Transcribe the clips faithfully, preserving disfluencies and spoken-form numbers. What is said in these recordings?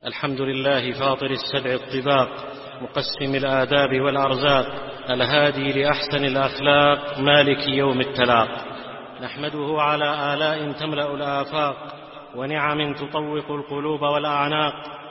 الحمد لله فاطر السبع الطباق، مقسم الآداب والأرزاق، الهادي لأحسن الأخلاق، مالك يوم التلاق. نحمده على آلاء تملأ الآفاق، ونعم تطوق القلوب والأعناق،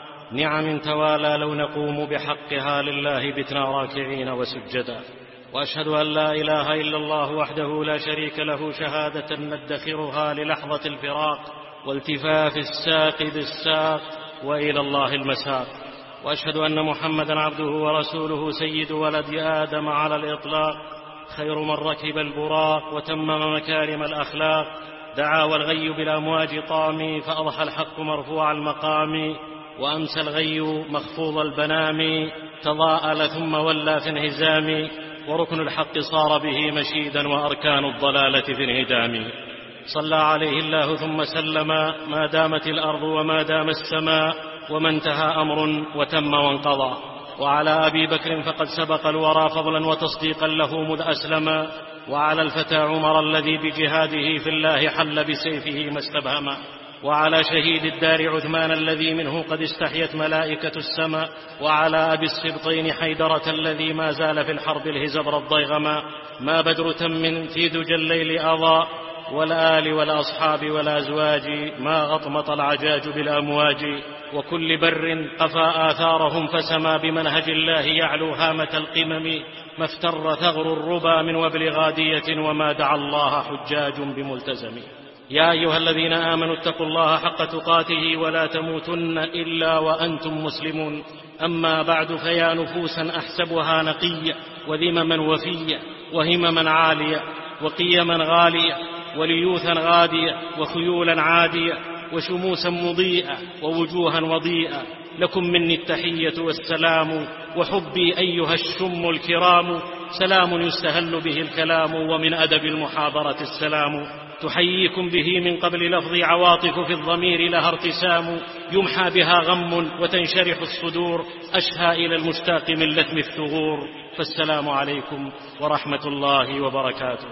نعم توالى لو نقوم بحقها لله بتنا راكعين وسجدا. وأشهد أن لا إله إلا الله وحده لا شريك له، شهادة ندخرها للحظة الفراق والتفاف الساق بالساق وإلى الله المساق. وأشهد أن محمدا عبده ورسوله، سيد ولد آدم على الإطلاق، خير من ركب البراق وتمم مكارم الأخلاق. دعا والغي بالأمواج طامي، فأضحى الحق مرفوع المقام، وأمسى الغي مخفوض البنام، تضاءل ثم ولى في انهزام. وركن الحق صار به مشيدا، وأركان الضلالة في انهدام. صلى عليه الله ثم سلم، ما دامت الأرض وما دام السماء، وما انتهى أمر وتم وانقضى. وعلى أبي بكر فقد سبق الورى فضلا وتصديقا له مذ أسلما. وعلى الفتى عمر الذي بجهاده في الله حل بسيفه ما استبهما. وعلى شهيد الدار عثمان الذي منه قد استحيت ملائكة السماء. وعلى أبي السبطين حيدرة الذي ما زال في الحرب الهزبر الضيغما. ما بدر تم في دجى الليل أضاء، والآل والأصحاب والأزواج، ما غطمط العجاج بالأمواج. وكل بر قفى آثارهم، فسما بمنهج الله يعلو هامة القمم. ما افتر ثغر الربا من وبل غادية، وما دعا الله حجاج بملتزم. يا أيها الذين آمنوا اتقوا الله حق تقاته، ولا تموتن إلا وأنتم مسلمون. أما بعد، فيا نفوسا أحسبها نقية، وذمما وفية، وهمما عالية، وقيما غالية، وليوثا غادية، وخيولا عادية، وشموسا مضيئة، ووجوها وضيئة. لكم مني التحية والسلام، وحبي أيها الشم الكرام. سلام يستهل به الكلام، ومن أدب المحاضرة السلام. تحييكم به من قبل لفظ عواطف في الضمير لها ارتسام، يمحى بها غم وتنشرح الصدور، أشهى إلى المشتاق من لثم الثغور. فالسلام عليكم ورحمة الله وبركاته.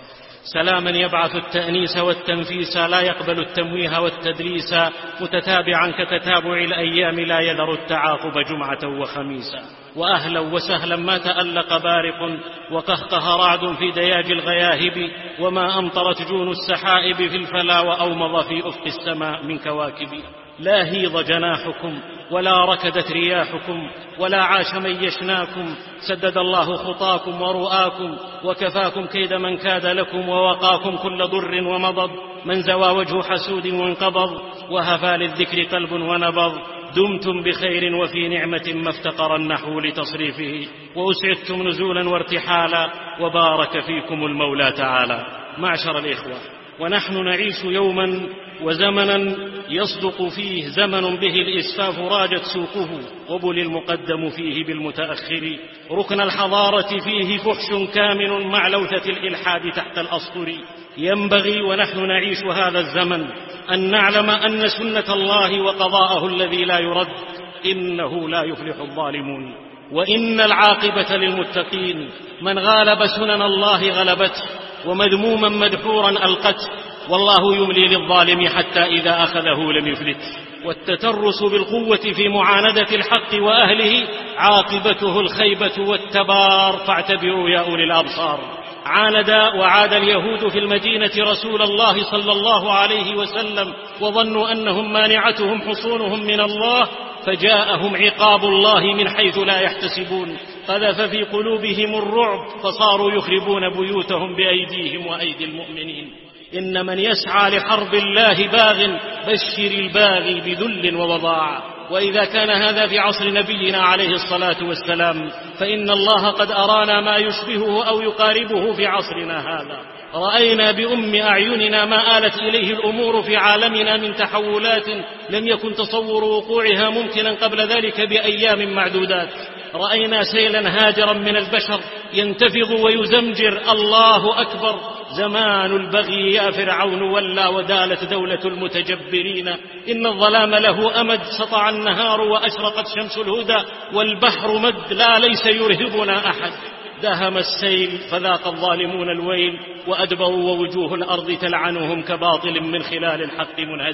سلاما يبعث التأنيس والتنفيس، لا يقبل التمويه والتدليس، متتابعا كتتابع الأيام، لا يذر التعاقب جمعة وخميسا. وأهلا وسهلا ما تألق بارق، وقهقه رعد في دياج الغياهب، وما أمطرت جون السحائب في الفلا، وأومض في أفق السماء من كواكب. لا هيض جناحكم، ولا ركدت رياحكم، ولا عاش من يشناكم. سدد الله خطاكم ورؤاكم، وكفاكم كيد من كاد لكم، ووقاكم كل ضر ومضض. من زوى وجه حسود وانقبض، وهفى للذكر قلب ونبض. دمتم بخير وفي نعمة، ما افتقر النحو لتصريفه، وأسعدتم نزولا وارتحالا، وبارك فيكم المولى تعالى. معشر الإخوة، ونحن نعيش يوما وزمنا يصدق فيه زمن به الإسفاف راجت سوقه، وبل المقدم فيه بالمتأخر. ركن الحضارة فيه فحش كامن، مع لوثة الإلحاد تحت الأسطر. ينبغي ونحن نعيش هذا الزمن أن نعلم أن سنة الله وقضاءه الذي لا يرد، إنه لا يفلح الظالمون، وإن العاقبة للمتقين. من غالب سنن الله غلبته، ومذموما مدحورا ألقته، والله يملي للظالم حتى إذا أخذه لم يفلت. والتترس بالقوة في معاندة الحق وأهله عاقبته الخيبة والتبار، فاعتبروا يا أولي الأبصار. عاند وعاد اليهود في المدينة رسول الله صلى الله عليه وسلم، وظنوا أنهم مانعتهم حصونهم من الله، فجاءهم عقاب الله من حيث لا يحتسبون. قذف في قلوبهم الرعب، فصاروا يخربون بيوتهم بأيديهم وأيدي المؤمنين. إن من يسعى لحرب الله باغ، بشر الباغي بذل ووضاع. وإذا كان هذا في عصر نبينا عليه الصلاة والسلام، فإن الله قد أرانا ما يشبهه أو يقاربه في عصرنا هذا. رأينا بأم أعيننا ما آلت إليه الأمور في عالمنا من تحولات لم يكن تصور وقوعها ممكنا قبل ذلك بأيام معدودات. رأينا سيلا هاجرا من البشر ينتفض ويزمجر. الله أكبر. زمان البغي يا فرعون ولى، ودالت دولة المتجبرين. إن الظلام له أمد، سطع النهار وأشرقت شمس الهدى، والبحر مد لا ليس يرهبنا أحد. دهم السيل فذاق الظالمون الويل، وأدبروا ووجوه الأرض تلعنهم كباطل من خلال الحق منهزم.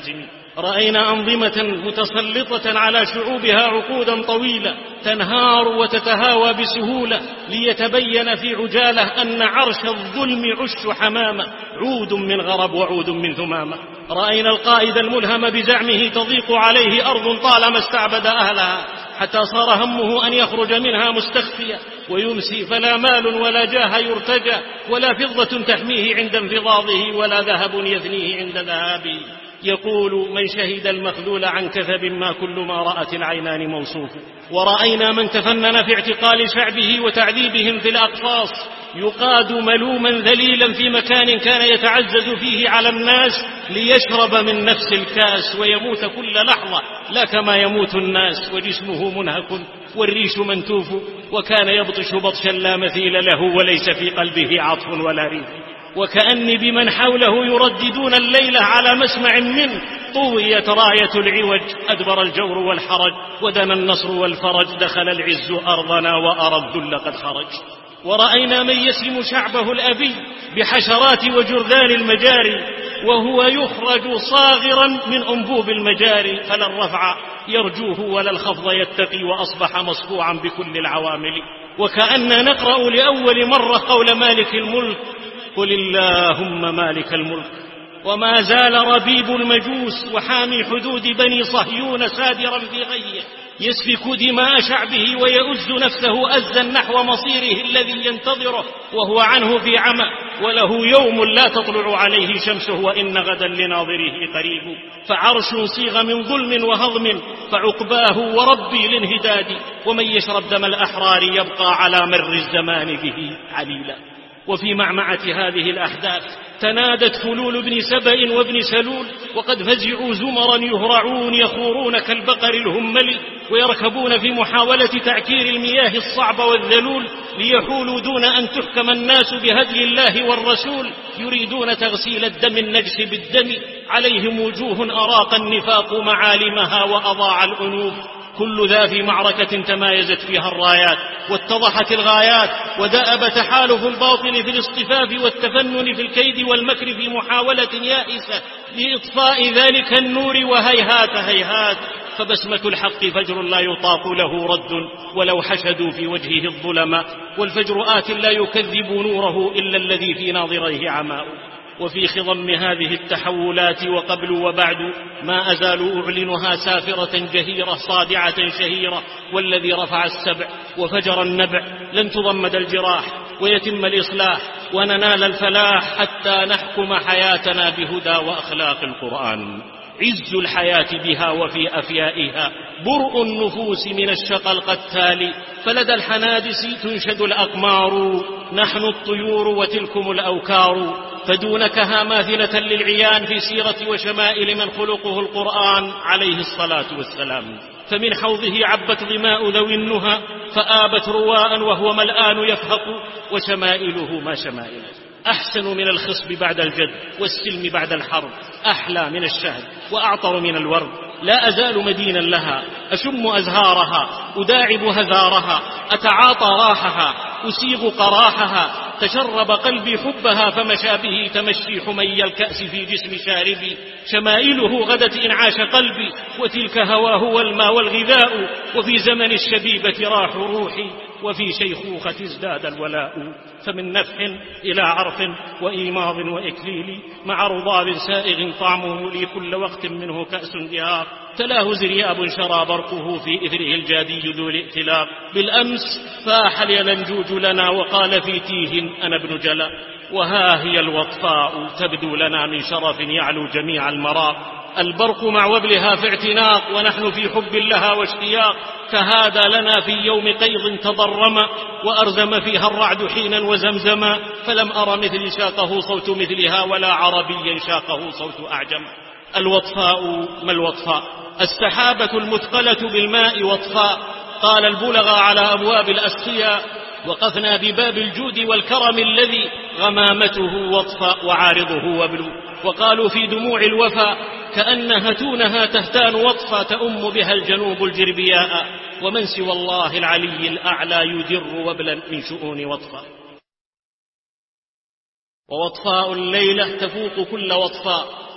رأينا أنظمة متسلطة على شعوبها عقودا طويلة تنهار وتتهاوى بسهولة ليتبين في عجالة أن عرش الظلم عش حمامة، عود من غرب وعود من ثمامة. رأينا القائد الملهم بزعمه تضيق عليه أرض طالما استعبد أهلها، حتى صار همه أن يخرج منها مستخفيا ويمسي، فلا مال ولا جاه يرتجى، ولا فضة تحميه عند انفضاضه، ولا ذهب يثنيه عند ذهابه. يقول من شهد المخذول عن كثب ما كل ما رأت العينان موصوف. ورأينا من تفنن في اعتقال شعبه وتعذيبهم في الأقفاص، يقاد ملوما ذليلا في مكان كان يتعزز فيه على الناس ليشرب من نفس الكاس ويموت كل لحظة، لا كما يموت الناس وجسمه منهك والريش منتوف، وكان يبطش بطشا لا مثيل له وليس في قلبه عطف ولا ريف. وكأني بمن حوله يرددون الليلة على مسمع منه طويت راية العوج، أدبر الجور والحرج ودنا النصر والفرج، دخل العز أرضنا وأرى الذل قد خرج. ورأينا من يسم شعبه الأبي بحشرات وجرذان المجاري، وهو يخرج صاغرا من أنبوب المجاري، فلا الرفع يرجوه ولا الخفض يتقي، وأصبح مصفوعا بكل العوامل. وكأننا نقرأ لأول مرة قول مالك الملك: قل اللهم مالك الملك. وما زال ربيب المجوس وحامي حدود بني صهيون سادرا في غيه، يسفك دماء شعبه ويؤز نفسه أزا نحو مصيره الذي ينتظره، وهو عنه في عمى، وله يوم لا تطلع عليه شمسه، وإن غدا لناظره قريب. فعرش صيغ من ظلم وهضم، فعقباه وربي الانهداد، ومن يشرب دم الأحرار يبقى على مر الزمان به عليلا. وفي معمعة هذه الأحداث تنادت فلول بن سبأ وابن سلول، وقد فزعوا زمرا يهرعون يخورون كالبقر الهمل، ويركبون في محاولة تعكير المياه الصعب والذلول ليحولوا دون أن تحكم الناس بهدي الله والرسول، يريدون تغسيل الدم النجس بالدم، عليهم وجوه أراق النفاق معالمها وأضاع الأنوف. كل ذا في معركة تمايزت فيها الرايات واتضحت الغايات، ودأب تحالف الباطل في الاصطفاف والتفنن في الكيد والمكر في محاولة يائسة لإطفاء ذلك النور، وهيهات هيهات فبسمة الحق فجر لا يطاق له رد، ولو حشدوا في وجهه الظلماء، والفجر آت لا يكذب نوره إلا الذي في ناظريه عماء. وفي خضم هذه التحولات وقبل وبعد ما أزال أعلنها سافرة جهيرة صادعة شهيرة، والذي رفع السبع وفجر النبع لن تضمد الجراح ويتم الإصلاح وننال الفلاح، حتى نحكم حياتنا بهدى وأخلاق القرآن. عز الحياة بها وفي أفيائها، برء النفوس من الشقى القتال، فلدى الحنادس تنشد الأقمار، نحن الطيور وتلكم الأوكار. فدونكها ماثلة للعيان في سيرة وشمائل من خلقه القرآن عليه الصلاة والسلام، فمن حوضه عبت ظماء ذوي النهى، فآبت رواء وهو ملآن يفهق، وشمائله ما شمائل. أحسن من الخصب بعد الجد، والسلم بعد الحرب، أحلى من الشهد وأعطر من الورد. لا أزال مدينا لها، أشم أزهارها، أداعب هذارها، أتعاطى راحها، أسيغ قراحها. تشرب قلبي حبها فمشى به تمشي حمي الكأس في جسم شاربي. شمائله غدت إنعاش قلبي، وتلك هواه والماء والغذاء، وفي زمن الشبيبة راح روحي، وفي شيخوخة ازداد الولاء. فمن نفح إلى عرف وإيماض وإكليل، مع رضاب سائغ طعمه لي كل وقت منه كأس دهاق، تلاه زرياب شرى برقه في إثره الجادي ذو الائتلاق. بالأمس فاح اليلنجوج لنا وقال في تيه أنا ابن جلا، وها هي الوطفاء تبدو لنا من شرف يعلو جميع المراق. البرق مع وبلها في اعتناق، ونحن في حب لها واشتياق. فهذا لنا في يوم قيض تضرما، وأرزم فيها الرعد حينا وزمزما، فلم أر مثل شاقه صوت مثلها، ولا عربيا شاقه صوت أعجم. الوطفاء ما الوطفاء؟ السحابة المثقلة بالماء وطفاء. قال البلغ على أبواب الأسقياء: وقفنا بباب الجود والكرم الذي غمامته وطفاء وعارضه وبلو. وقالوا في دموع الوفا: كأنها تونها تهتان وطفا، تأم بها الجنوب الجربياء، ومن سوى الله العلي الأعلى يدر وبلا من شؤون وطفا. ووطفاء الليلة تفوق كل وطفاء،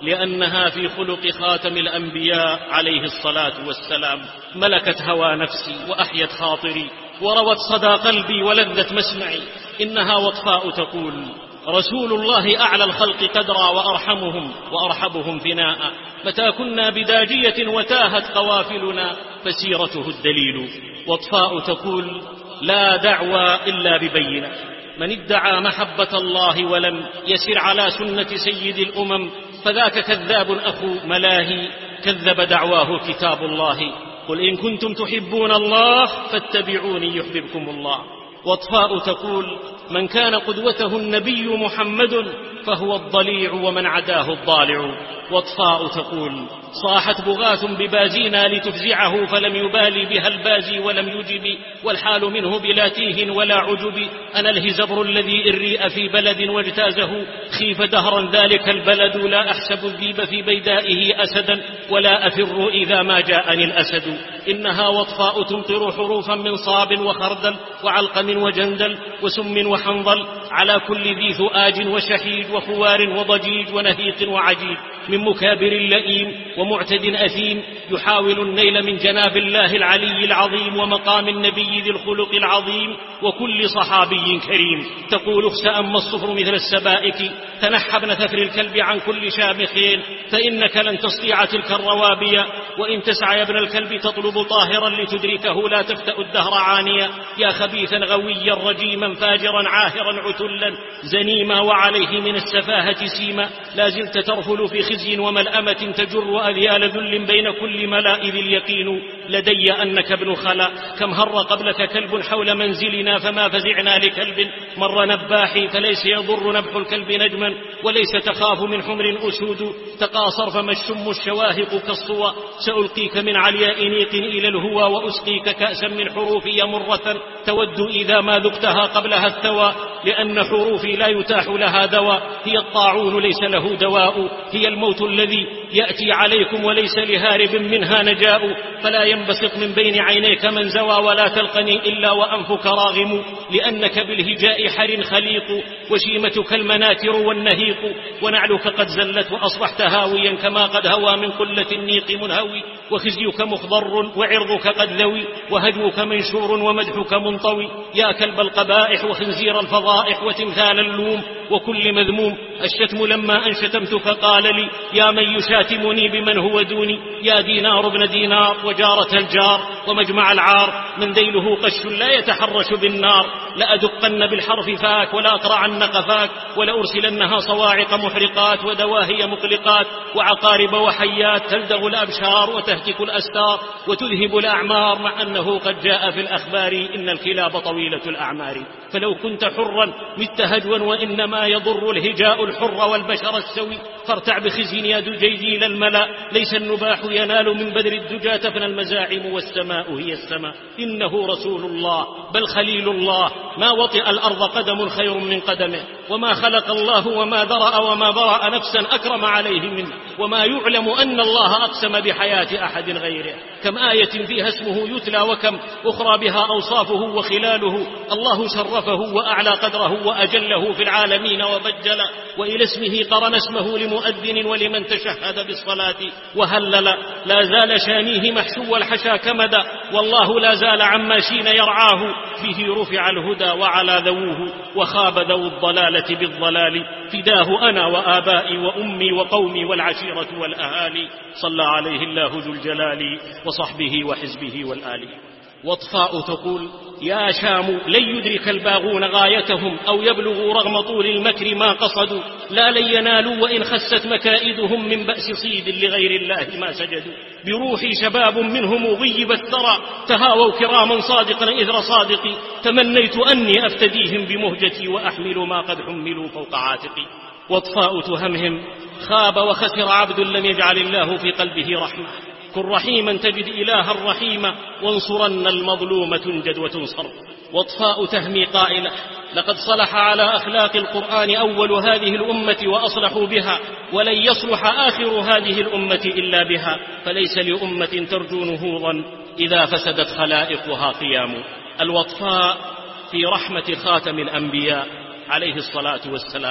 لأنها في خلق خاتم الأنبياء عليه الصلاة والسلام. ملكت هوى نفسي وأحيت خاطري وروت صدى قلبي ولذة مسمعي. إنها وطفاء تقول: رسول الله أعلى الخلق قدرا وأرحمهم وأرحبهم فناء. متى كنا بداجية وتاهت قوافلنا فسيرته الدليل. وطفاء تقول: لا دعوى إلا ببينة. من ادعى محبة الله ولم يسر على سنة سيد الأمم فذاك كذاب أخو ملاهي، كذب دعواه كتاب الله. قل إن كنتم تحبون الله فاتبعوني يحببكم الله. وطفاء تقول: من كان قدوته النبي محمد فهو الضليع ومن عداه الضالع. وطفاء تقول: صاحت بغاث ببازينا لتفزعه فلم يبالي بها البازي ولم يجب، والحال منه بلا تيه ولا عجب. أنا الهزبر الذي إريء في بلد واجتازه خيف دهرا ذلك البلد، لا أحسب الذيب في بيدائه أسدا ولا أفر إذا ما جاءني الأسد. إنها وطفاء تمطر حروفا من صاب وخردل وعلقم وجندل وسم وحنظل على كل ذي ذؤاج وشحيد وخوار وضجيج ونهيق وعجيج، من مكابر لئيم ومعتد أثيم يحاول النيل من جناب الله العلي العظيم ومقام النبي ذي الخلق العظيم وكل صحابي كريم. تقول: اخسأ أما الصفر مثل السبائك، تنحى ابن ثفر الكلب عن كل شامخين، فإنك لن تستطيع تلك الروابية، وإن تسعى يا ابن الكلب تطلب طاهرا لتدركه لا تفتأ الدهر عانيا. يا خبيثا غويا رجيما فاجرا عاهرا عتلا زنيما وعليه من السفاهة سيما، لا زلت ترفل في خزي وملأمة تجر أذيال ذل بين كل ملائذ اليقين لدي أنك ابن خلا. كم هر قبلك كلب حول منزلنا فما فزعنا لكلب مر نباحي، فليس يضر نبح الكلب نجما وليس تخاف من حمر أسود. تقاصر فما الشم الشواهق كالصوى، سألقيك من علياء نيق إلى الهوى وأسقيك كأسا من حروفي مرة تود إذا ما ذقتها قبلها الثوى، لأن حروفي لا يتاح لها دواء. هي الطاعون ليس له دواء، هي الموت الذي يأتي عليكم وليس لهارب منها نجاء. فلا ينبسط من بين عينيك من زوى ولا تلقني إلا وأنفك راغم، لأنك بالهجاء حر خليق وشيمتك المناتر والنهيق، ونعلك قد زلت وأصبحت هاويا كما قد هوى من قلة النيق منهوي، وخزيك مخضر وعرضك قد ذوي، وهجوك منشور ومدحك منطوي. يا كلب القبائح وخنزير الفضائح وتمثال اللوم وكل مذموم، الشتم لما أنشتمتك قال لي يا من يشاتمني بمن هو دوني. يا دينار ابن دينار وجارة الجار ومجمع العار، من ذيله قش لا يتحرش بالنار، لأدقن بالحرف فاك ولا أقرعن قفاك، ولأرسلنها صواعق محرقات ودواهي مقلقات وعقارب وحيات تلدغ الأبشار وتهتك الأستار وتذهب الأعمار، مع أنه قد جاء في الأخبار إن الكلاب طويلة الأعمار. فلو كنت حرا مت هجوا، وإنما يضر الهجاء الحر والبشر السوي، فارتع بخزي يا دجيجيل الملا، ليس النباح ينال من بدر الدجى تفنى المزاعم والسماء هي السماء. إنه رسول الله بل خليل الله، ما وطئ الأرض قدم خير من قدمه، وما خلق الله وما ذرأ وما برأ نفسا أكرم عليه منه، وما يعلم أن الله أقسم بحياة أحد غيره. كم آية فيها اسمه يتلى وكم أخرى بها أوصافه وخلاله، الله شرفه وأعلى قدره وأجله في العالمين وبجل، وإلى اسمه قرن اسمه لمؤذن ولمن تشهد بالصلاة وهلل. لا زال شانيه محشو الحشا كمدا، والله لا زال عما شين يرعاه، فيه رفع الهدى وعلى ذووه، وخاب ذو الضلالة بالضلال. فداه أنا وآبائي وأمي وقومي والعشيرة والأهالي، صلى عليه الله ذو الجلال وصحبه وحزبه والآل. وطفاء تقول يا شام لن يدرك الباغون غايتهم، أو يبلغوا رغم طول المكر ما قصدوا، لا لن ينالوا وإن خست مكائدهم، من بأس صيد لغير الله ما سجدوا. بروحي شباب منهم غيب الثرى، تهاووا كراما صادقا إذر صادقي، تمنيت أني أفتديهم بمهجتي وأحمل ما قد حملوا فوق عاتقي. وطفاء تهمهم خاب وخسر عبد لم يجعل الله في قلبه رحمة، كن رحيما تجد إلها رحيما، وانصرن المظلوم تنجد وتنصر. وطفاء تهمي قائلة لقد صلح على أخلاق القرآن أول هذه الأمة وأصلحوا بها، ولن يصلح آخر هذه الأمة إلا بها، فليس لأمة ترجو نهوضا إذا فسدت خلائقها قيام. الوطفاء في رحمة خاتم الأنبياء عليه الصلاة والسلام،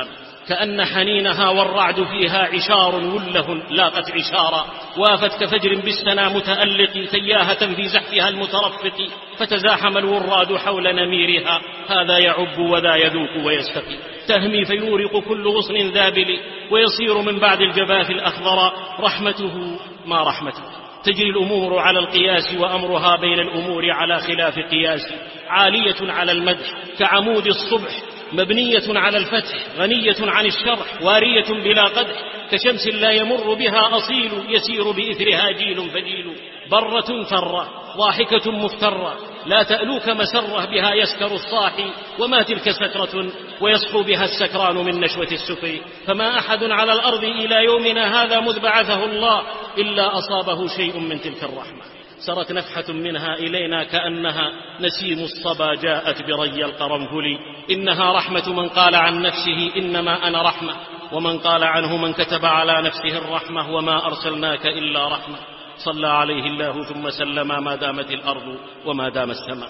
كأن حنينها والرعد فيها عشار وله لاقت عشارا، وافت كفجر بالسنا متألق تياهة في زحفها المترفق، فتزاحم الوراد حول نميرها، هذا يعب وذا يذوق ويستقي، تهمي فيورق كل غصن ذابل، ويصير من بعد الجباف الأخضر، رحمته ما رحمته، تجري الأمور على القياس وأمرها بين الأمور على خلاف قياس، عالية على المدح كعمود الصبح، مبنية على الفتح غنية عن الشرح، وارية بلا قدح كشمس لا يمر بها أصيل، يسير بإثرها جيل فجيل، برة فرة ضاحكة مفترة، لا تألوك مسرة بها يسكر الصاحي، وما تلك سكرة ويصحو بها السكران من نشوة السكر، فما أحد على الأرض إلى يومنا هذا مذ بعثه الله إلا أصابه شيء من تلك الرحمة، سرت نفحة منها إلينا كأنها نسيم الصبا جاءت بري القرنفل، إنها رحمة من قال عن نفسه إنما أنا رحمة، ومن قال عنه من كتب على نفسه الرحمة وما أرسلناك إلا رحمة، صلى عليه الله ثم سلم ما دامت الأرض وما دام السماء.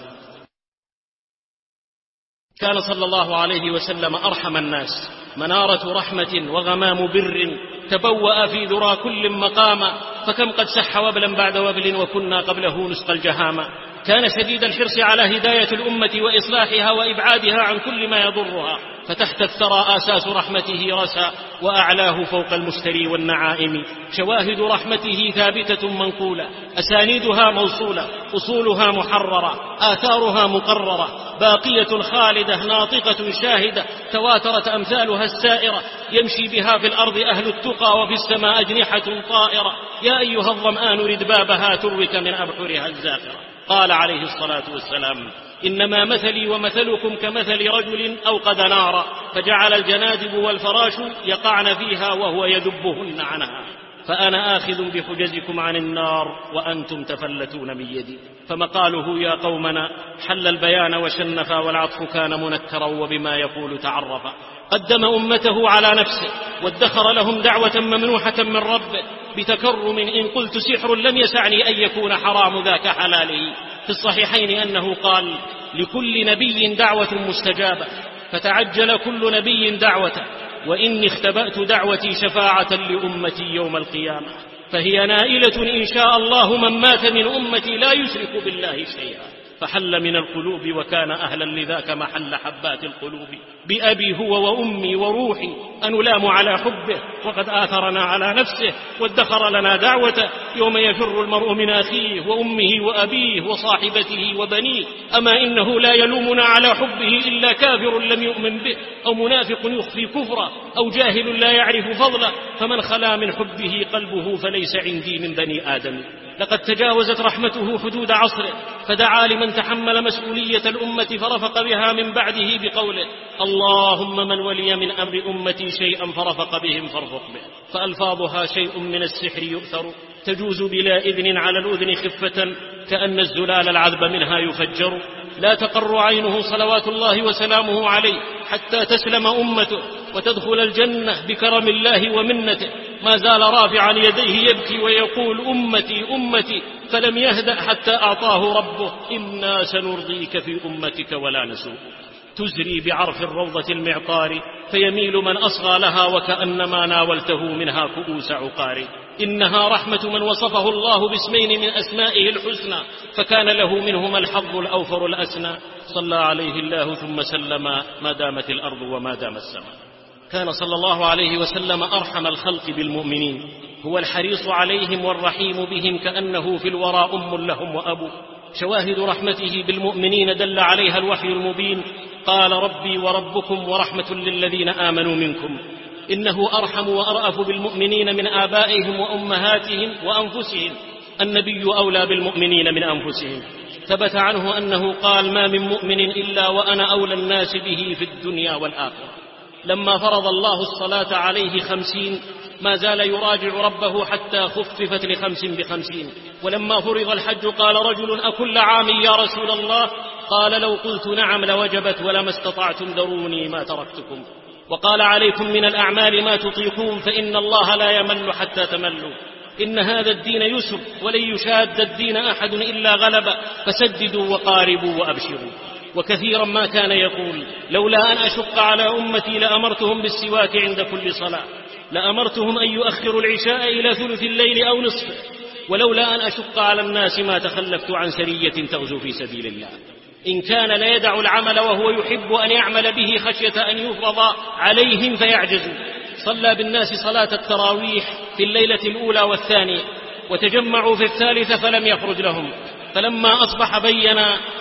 كان صلى الله عليه وسلم أرحم الناس، منارة رحمة وغمام بر، تبوأ في ذرى كل مقاما، فكم قد سح وبلا بعد وبل وكنا قبله نسقى الجهاما، كان شديد الحرص على هداية الأمة وإصلاحها وإبعادها عن كل ما يضرها، فتحت الثرى آساس رحمته رسى، وأعلاه فوق المشتري والنعائم، شواهد رحمته ثابتة منقولة، أسانيدها موصولة، أصولها محررة، آثارها مقررة، باقية خالدة ناطقة شاهدة، تواترت أمثالها السائرة، يمشي بها في الأرض أهل التقى وفي السماء أجنحة طائرة، يا أيها الظمآن رد بابها تروك من أبحرها الزاخرة. قال عليه الصلاة والسلام: إنما مثلي ومثلكم كمثل رجل أوقد نارا، فجعل الجنادب والفراش يقعن فيها وهو يذبهن عنها، فأنا آخذ بحجزكم عن النار وأنتم تفلتون من يدي. فمقاله يا قومنا حل البيان وشنفا، والعطف كان منكرا وبما يقول تعرفا، قدم أمته على نفسه وادخر لهم دعوة ممنوحة من ربه بتكرم، إن قلت سحر لم يسعني أن يكون حرام ذاك حلاله. في الصحيحين أنه قال: لكل نبي دعوة مستجابة، فتعجل كل نبي دعوته، وإني اختبأت دعوتي شفاعة لأمتي يوم القيامة، فهي نائلة إن شاء الله من مات من أمتي لا يشرك بالله شيئا. فحل من القلوب وكان أهلا لذاك محل حبات القلوب، بأبي هو وأمي وروحي أنلام على حبه، وقد آثرنا على نفسه وادخر لنا دعوته، يوم يفر المرء من أخيه وأمه وأبيه وصاحبته وبنيه، أما إنه لا يلومنا على حبه إلا كافر لم يؤمن به، أو منافق يخفي كفره، أو جاهل لا يعرف فضله، فمن خلا من حبه قلبه فليس عندي من بني آدم. لقد تجاوزت رحمته حدود عصره، فدعا لمن تحمل مسؤولية الأمة فرفق بها من بعده بقوله: اللهم من ولي من أمر أمتي شيئا فرفق بهم فارفق به. فألفاظها شيء من السحر يؤثر، تجوز بلا إذن على الأذن خفة، كأن الزلال العذب منها يفجر، لا تقر عينه صلوات الله وسلامه عليه حتى تسلم أمته وتدخل الجنة بكرم الله ومنته، ما زال رافعا يديه يبكي ويقول: أمتي أمتي، فلم يهدأ حتى أعطاه ربه: إنا سنرضيك في أمتك ولا نسوء. تزري بعرف الروضة المعطار، فيميل من أصغى لها وكأنما ناولته منها كؤوس عقار. إنها رحمة من وصفه الله باسمين من أسمائه الحسنى، فكان له منهما الحظ الأوفر الأسنى، صلى عليه الله ثم سلم ما دامت الأرض وما دام السماء. كان صلى الله عليه وسلم أرحم الخلق بالمؤمنين، هو الحريص عليهم والرحيم بهم، كأنه في الورى أم لهم وأبو. شواهد رحمته بالمؤمنين دل عليها الوحي المبين، قال: ربي وربكم ورحمة للذين آمنوا منكم. إنه أرحم وأرأف بالمؤمنين من آبائهم وأمهاتهم وأنفسهم، النبي أولى بالمؤمنين من أنفسهم. ثبت عنه أنه قال: ما من مؤمن إلا وأنا أولى الناس به في الدنيا والآخرة. لما فرض الله الصلاة عليه خمسين ما زال يراجع ربه حتى خففت لخمس بخمسين. ولما فرض الحج قال رجل: أكل عام يا رسول الله؟ قال: لو قلت نعم لوجبت، ولما استطعتم ذروني ما تركتكم. وقال: عليكم من الأعمال ما تطيقون، فإن الله لا يمل حتى تملوا. إن هذا الدين يسر، ولن يشاد الدين أحد إلا غلبه، فسددوا وقاربوا وأبشروا. وكثيرا ما كان يقول: لولا أن أشق على أمتي لأمرتهم بالسواك عند كل صلاة، لأمرتهم أن يؤخروا العشاء إلى ثلث الليل أو نصفه، ولولا أن أشق على الناس ما تخلفت عن سرية تغزو في سبيل الله. إن كان ليدع العمل وهو يحب أن يعمل به خشية أن يفرض عليهم فيعجزوا. صلى بالناس صلاة التراويح في الليلة الأولى والثانية، وتجمعوا في الثالثة فلم يخرج لهم، فلما أصبح بين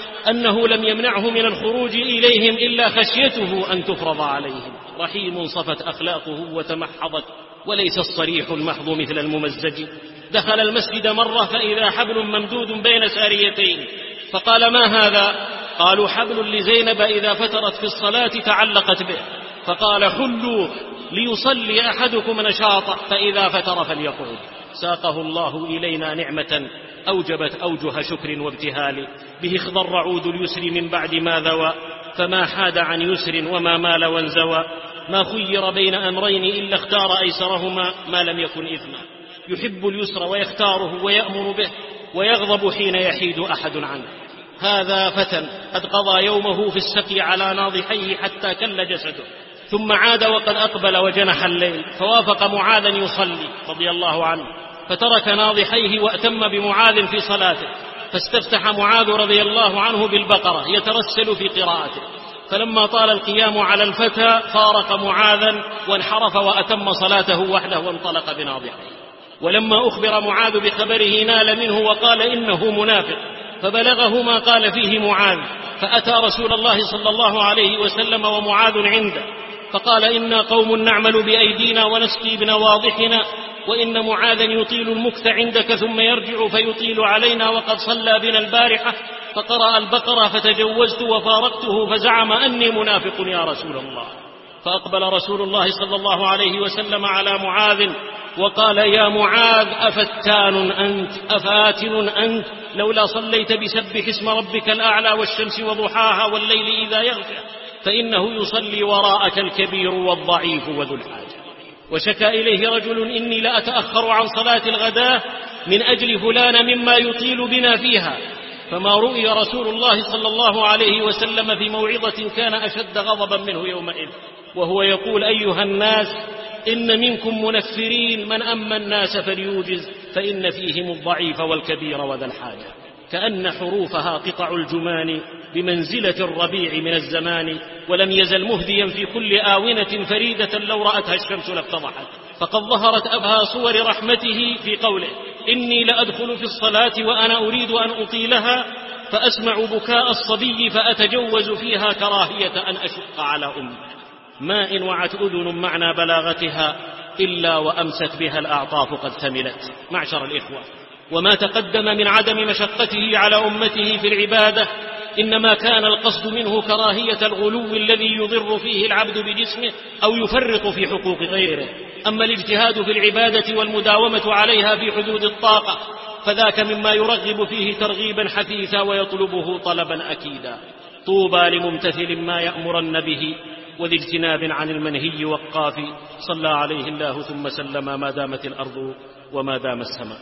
أنه لم يمنعه من الخروج إليهم إلا خشيته أن تفرض عليهم. رحيم صفت أخلاقه وتمحضت، وليس الصريح المحض مثل الممزج. دخل المسجد مرة فإذا حبل ممدود بين ساريتين، فقال: ما هذا؟ قالوا: حبل لزينب إذا فترت في الصلاة تعلقت به. فقال: حلوه ليصلي أحدكم نشاطه، فإذا فتر فليقعد. ساقه الله إلينا نعمة أوجبت أوجه شكر وابتهال، به اخضر عود اليسر من بعد ما ذوى، فما حاد عن يسر وما مال وانزوى، ما خير بين أمرين إلا اختار أيسرهما ما لم يكن إثما. يحب اليسر ويختاره ويأمر به، ويغضب حين يحيد أحد عنه. هذا فتى قد قضى يومه في السقي على ناضحيه حتى كل جسده، ثم عاد وقد أقبل وجنح الليل، فوافق معاذا يصلي رضي الله عنه، فترك ناضحيه وأتم بمعاذ في صلاته، فاستفتح معاذ رضي الله عنه بالبقرة يترسل في قراءته، فلما طال القيام على الفتى فارق معاذا وانحرف وأتم صلاته وحده وانطلق بناضحيه. ولما أخبر معاذ بخبره نال منه وقال: إنه منافق، فبلغه ما قال فيه معاذ، فأتى رسول الله صلى الله عليه وسلم ومعاذ عنده، فقال: إنا قوم نعمل بأيدينا ونسقي بنواضحنا، وإن معاذا يطيل المكث عندك ثم يرجع فيطيل علينا، وقد صلى بنا البارحة فقرأ البقرة فتجوزت وفارقته، فزعم أني منافق يا رسول الله. فأقبل رسول الله صلى الله عليه وسلم على معاذ وقال: يا معاذ، أفتان أنت أفاتن أنت، لولا صليت بسبح اسم ربك الأعلى والشمس وضحاها والليل إذا يغشى، فإنه يصلي وراءك الكبير والضعيف وذو الحاجة. وشكى إليه رجل: إني لأتأخر عن صلاة الغداء من أجل فلان مما يطيل بنا فيها. فما رؤي رسول الله صلى الله عليه وسلم في موعظة كان أشد غضبا منه يومئذ، وهو يقول: أيها الناس، إن منكم منفرين، من أما الناس فليوجز، فإن فيهم الضعيف والكبير وذا الحاجة. كأن حروفها قطع الجمان بمنزلة الربيع من الزمان، ولم يزل مهديا في كل آونة فريدة لو رأتها الشمس لافتضحت. فقد ظهرت أبهى صور رحمته في قوله: إني لأدخل في الصلاة وأنا أريد أن أطيلها، فأسمع بكاء الصبي فأتجوز فيها كراهية أن أشق على أمي. ما إن وعت أذن معنى بلاغتها إلا وأمست بها الأعطاف قد ثملت. معشر الإخوة، وما تقدم من عدم مشقته على أمته في العبادة إنما كان القصد منه كراهية الغلو الذي يضر فيه العبد بجسمه أو يفرط في حقوق غيره. أما الاجتهاد في العبادة والمداومة عليها في حدود الطاقة فذاك مما يرغب فيه ترغيبا حثيثا ويطلبه طلبا أكيدا. طوبى لممتثل ما يأمرن به، وذي اجتناب عن المنهي وقاف، صلى عليه الله ثم سلم ما دامت الأرض وما دام السماء.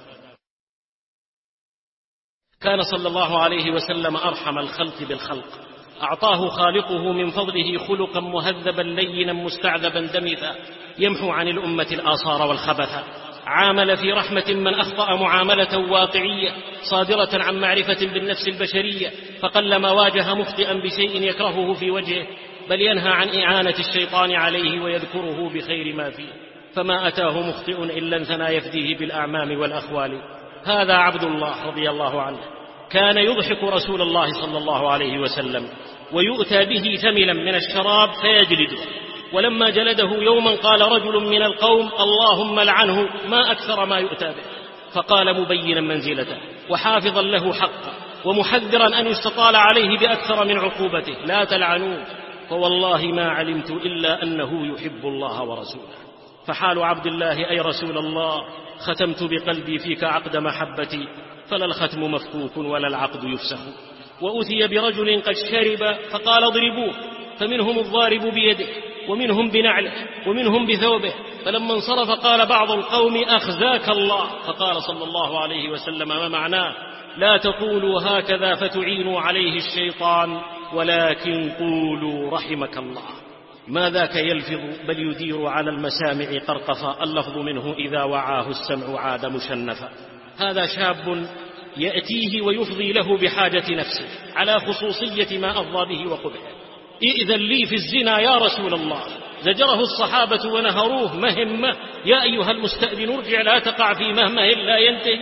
كان صلى الله عليه وسلم أرحم الخلق بالخلق، أعطاه خالقه من فضله خلقا مهذبا لينا مستعذبا دمثا يمحو عن الأمة الآثار والخبث. عامل في رحمة من أخطأ معاملة واقعية صادرة عن معرفة بالنفس البشرية، فقلما واجه مخطئا بشيء يكرهه في وجهه، بل ينهى عن إعانة الشيطان عليه ويذكره بخير ما فيه. فما أتاه مخطئ إلا انثنى يفديه بالأعمام والأخوال. هذا عبد الله رضي الله عنه كان يضحك رسول الله صلى الله عليه وسلم، ويؤتى به ثملا من الشراب فيجلده. ولما جلده يوما قال رجل من القوم: اللهم لعنه، ما أكثر ما يؤتى به. فقال مبينا منزلته وحافظا له حقه ومحذرا أن يستطال عليه بأكثر من عقوبته: لا تلعنوه، فوالله ما علمت إلا أنه يحب الله ورسوله. فحال عبد الله: أي رسول الله، ختمت بقلبي فيك عقد محبتي، فلا الختم مفكوك ولا العقد يفسخ. وأتي برجل قد شرب فقال: اضربوه، فمنهم الضارب بيده ومنهم بنعله ومنهم بثوبه. فلما انصرف قال بعض القوم: أخزاك الله. فقال صلى الله عليه وسلم: ما معناه؟ لا تقولوا هكذا فتعينوا عليه الشيطان، ولكن قولوا رحمك الله. ما ذاك يلفظ بل يدير على المسامع قرقفا، اللفظ منه إذا وعاه السمع عاد مشنفا. هذا شاب يأتيه ويفضي له بحاجة نفسه على خصوصية ما أفضى به وقبحه. إذن لي في الزنا يا رسول الله. زجره الصحابة ونهروه مهمة، يا أيها المستأذن ارجع لا تقع في مهمه لا ينتهي،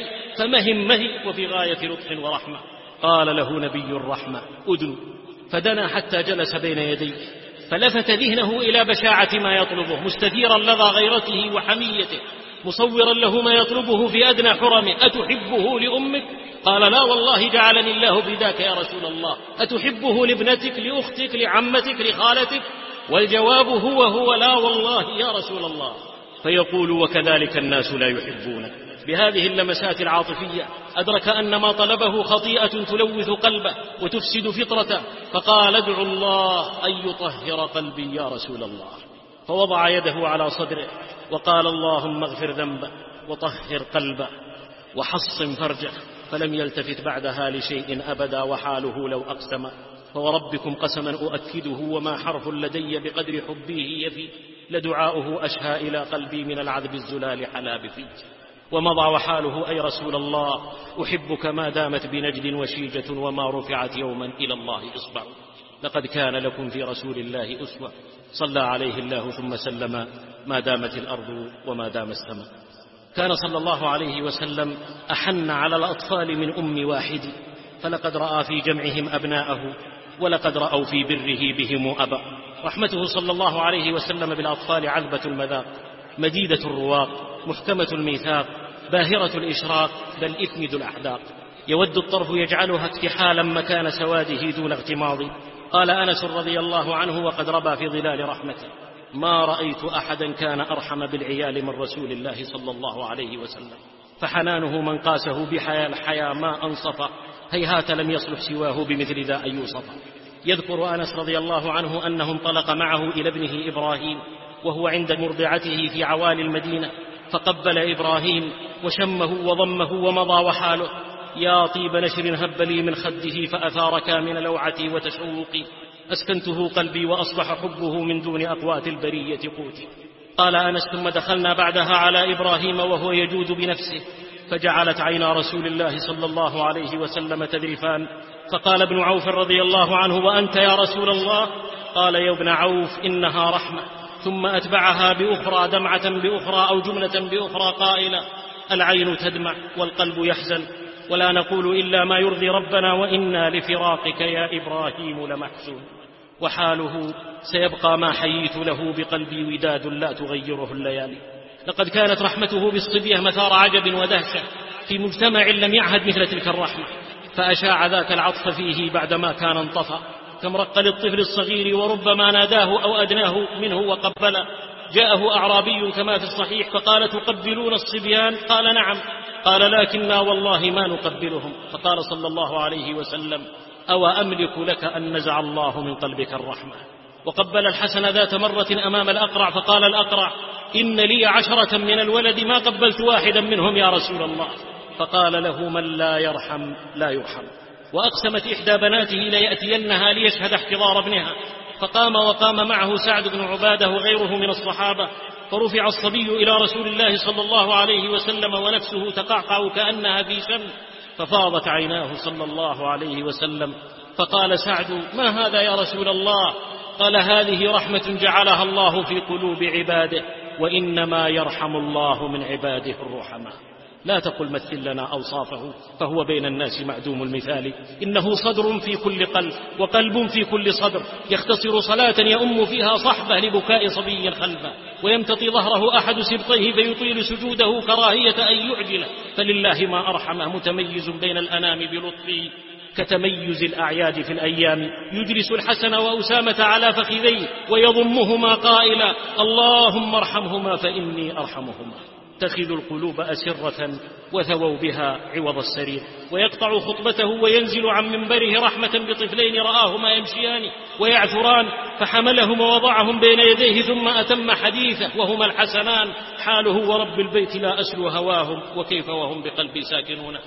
فمهمه وفي غاية لطف ورحمة. قال له نبي الرحمة أدن، فدنا حتى جلس بين يديه، فلفت ذهنه إلى بشاعة ما يطلبه، مستثيرا لظى غيرته وحميته، مصورا له ما يطلبه في أدنى حرمه. أتحبه لأمك؟ قال لا والله جعلني الله بذاك يا رسول الله. أتحبه لابنتك، لأختك، لعمتك، لخالتك؟ والجواب هو هو لا والله يا رسول الله. فيقول وكذلك الناس لا يحبونك. بهذه اللمسات العاطفية أدرك أن ما طلبه خطيئة تلوث قلبه وتفسد فطرته، فقال ادعو الله أن يطهر قلبي يا رسول الله. فوضع يده على صدره وقال اللهم اغفر ذنبه وطهر قلبه وحصن فرجه، فلم يلتفت بعدها لشيء أبدا، وحاله لو أقسم. فوربكم قسما أؤكده وما حرف لدي بقدر حبه يفي، لدعاؤه أشهى إلى قلبي من العذب الزلال حلا بفي. ومضى وحاله أي رسول الله أحبك ما دامت بنجد وشيجة، وما رفعت يوما إلى الله إصبع. لقد كان لكم في رسول الله أسوة، صلى عليه الله ثم سلم ما دامت الأرض وما دام السماء. كان صلى الله عليه وسلم أحن على الأطفال من أم واحد، فلقد رأى في جمعهم أبناءه ولقد رأوا في بره بهم أبا. رحمته صلى الله عليه وسلم بالأطفال عذبة المذاق، مديدة الرواق، محكمة الميثاق، باهرة الإشراق، بل إثمد الأحداق. يود الطرف يجعلها اكتحالا مكان سواده دون اغتماض. قال أنس رضي الله عنه وقد ربى في ظلال رحمته: ما رأيت أحدا كان أرحم بالعيال من رسول الله صلى الله عليه وسلم، فحنانه من قاسه بحيا الحيا ما أنصف، هيهات لم يصلح سواه بمثل ذا أن يوصف. يذكر أنس رضي الله عنه أنه انطلق معه إلى ابنه إبراهيم وهو عند مرضعته في عوالي المدينة، فقبل إبراهيم وشمه وضمه ومضى وحاله: يا طيب نشر هب لي من خده فأثار كامن لوعتي وتشوقي، أسكنته قلبي وأصبح حبه من دون أقوات البرية قوتي. قال أنس: ثم دخلنا بعدها على إبراهيم وهو يجود بنفسه، فجعلت عينا رسول الله صلى الله عليه وسلم تذرفان، فقال ابن عوف رضي الله عنه: وأنت يا رسول الله؟ قال: يا ابن عوف إنها رحمة. ثم أتبعها بأخرى دمعة بأخرى أو جملة بأخرى قائلا: العين تدمع والقلب يحزن، ولا نقول إلا ما يرضي ربنا، وإنا لفراقك يا إبراهيم لمحزون. وحاله سيبقى ما حييت له بقلبي وداد لا تغيره الليالي. لقد كانت رحمته بالصبية مثار عجب ودهشة في مجتمع لم يعهد مثل تلك الرحمة، فأشاع ذاك العطف فيه بعدما كان انطفى. كم رق للطفل الصغير وربما ناداه أو أدناه منه وقبله. جاءه أعرابي كما في الصحيح فقال: تقبلون الصبيان؟ قال: نعم. قال: لكننا والله ما نقبلهم. فقال صلى الله عليه وسلم: أو أملك لك أن نزع الله من قلبك الرحمة. وقبل الحسن ذات مرة أمام الأقرع، فقال الأقرع: إن لي عشرة من الولد ما قبلت واحدا منهم يا رسول الله. فقال له: من لا يرحم لا يرحم. وأقسمت إحدى بناته ليأتينها ليشهد احتضار ابنها، فقام وقام معه سعد بن عبادة وغيره من الصحابة، فرفع الصبي إلى رسول الله صلى الله عليه وسلم ونفسه تقعقع كأنها في شم، ففاضت عيناه صلى الله عليه وسلم. فقال سعد: ما هذا يا رسول الله؟ قال: هذه رحمة جعلها الله في قلوب عباده، وإنما يرحم الله من عباده الرحماء. لا تقل مثل لنا أوصافه فهو بين الناس معدوم المثال. إنه صدر في كل قلب وقلب في كل صدر، يختصر صلاة يؤم فيها صحبه لبكاء صبي خلفه، ويمتطي ظهره أحد سبطيه فيطيل سجوده كراهية أن يعجله. فلله ما أرحمه، متميز بين الأنام بلطفه كتميز الأعياد في الأيام. يجلس الحسن وأسامة على فخذيه ويضمهما قائلا: اللهم ارحمهما فإني أرحمهما. تخذ القلوب أسرة وثووا بها عوض السرير. ويقطع خطبته وينزل عن منبره رحمة بطفلين رآهما يمشيان ويعثران، فحملهما ووضعهم بين يديه ثم أتم حديثه وهما الحسنان: حاله ورب البيت لا أسلو هواهم، وكيف وهم بقلبي ساكنون.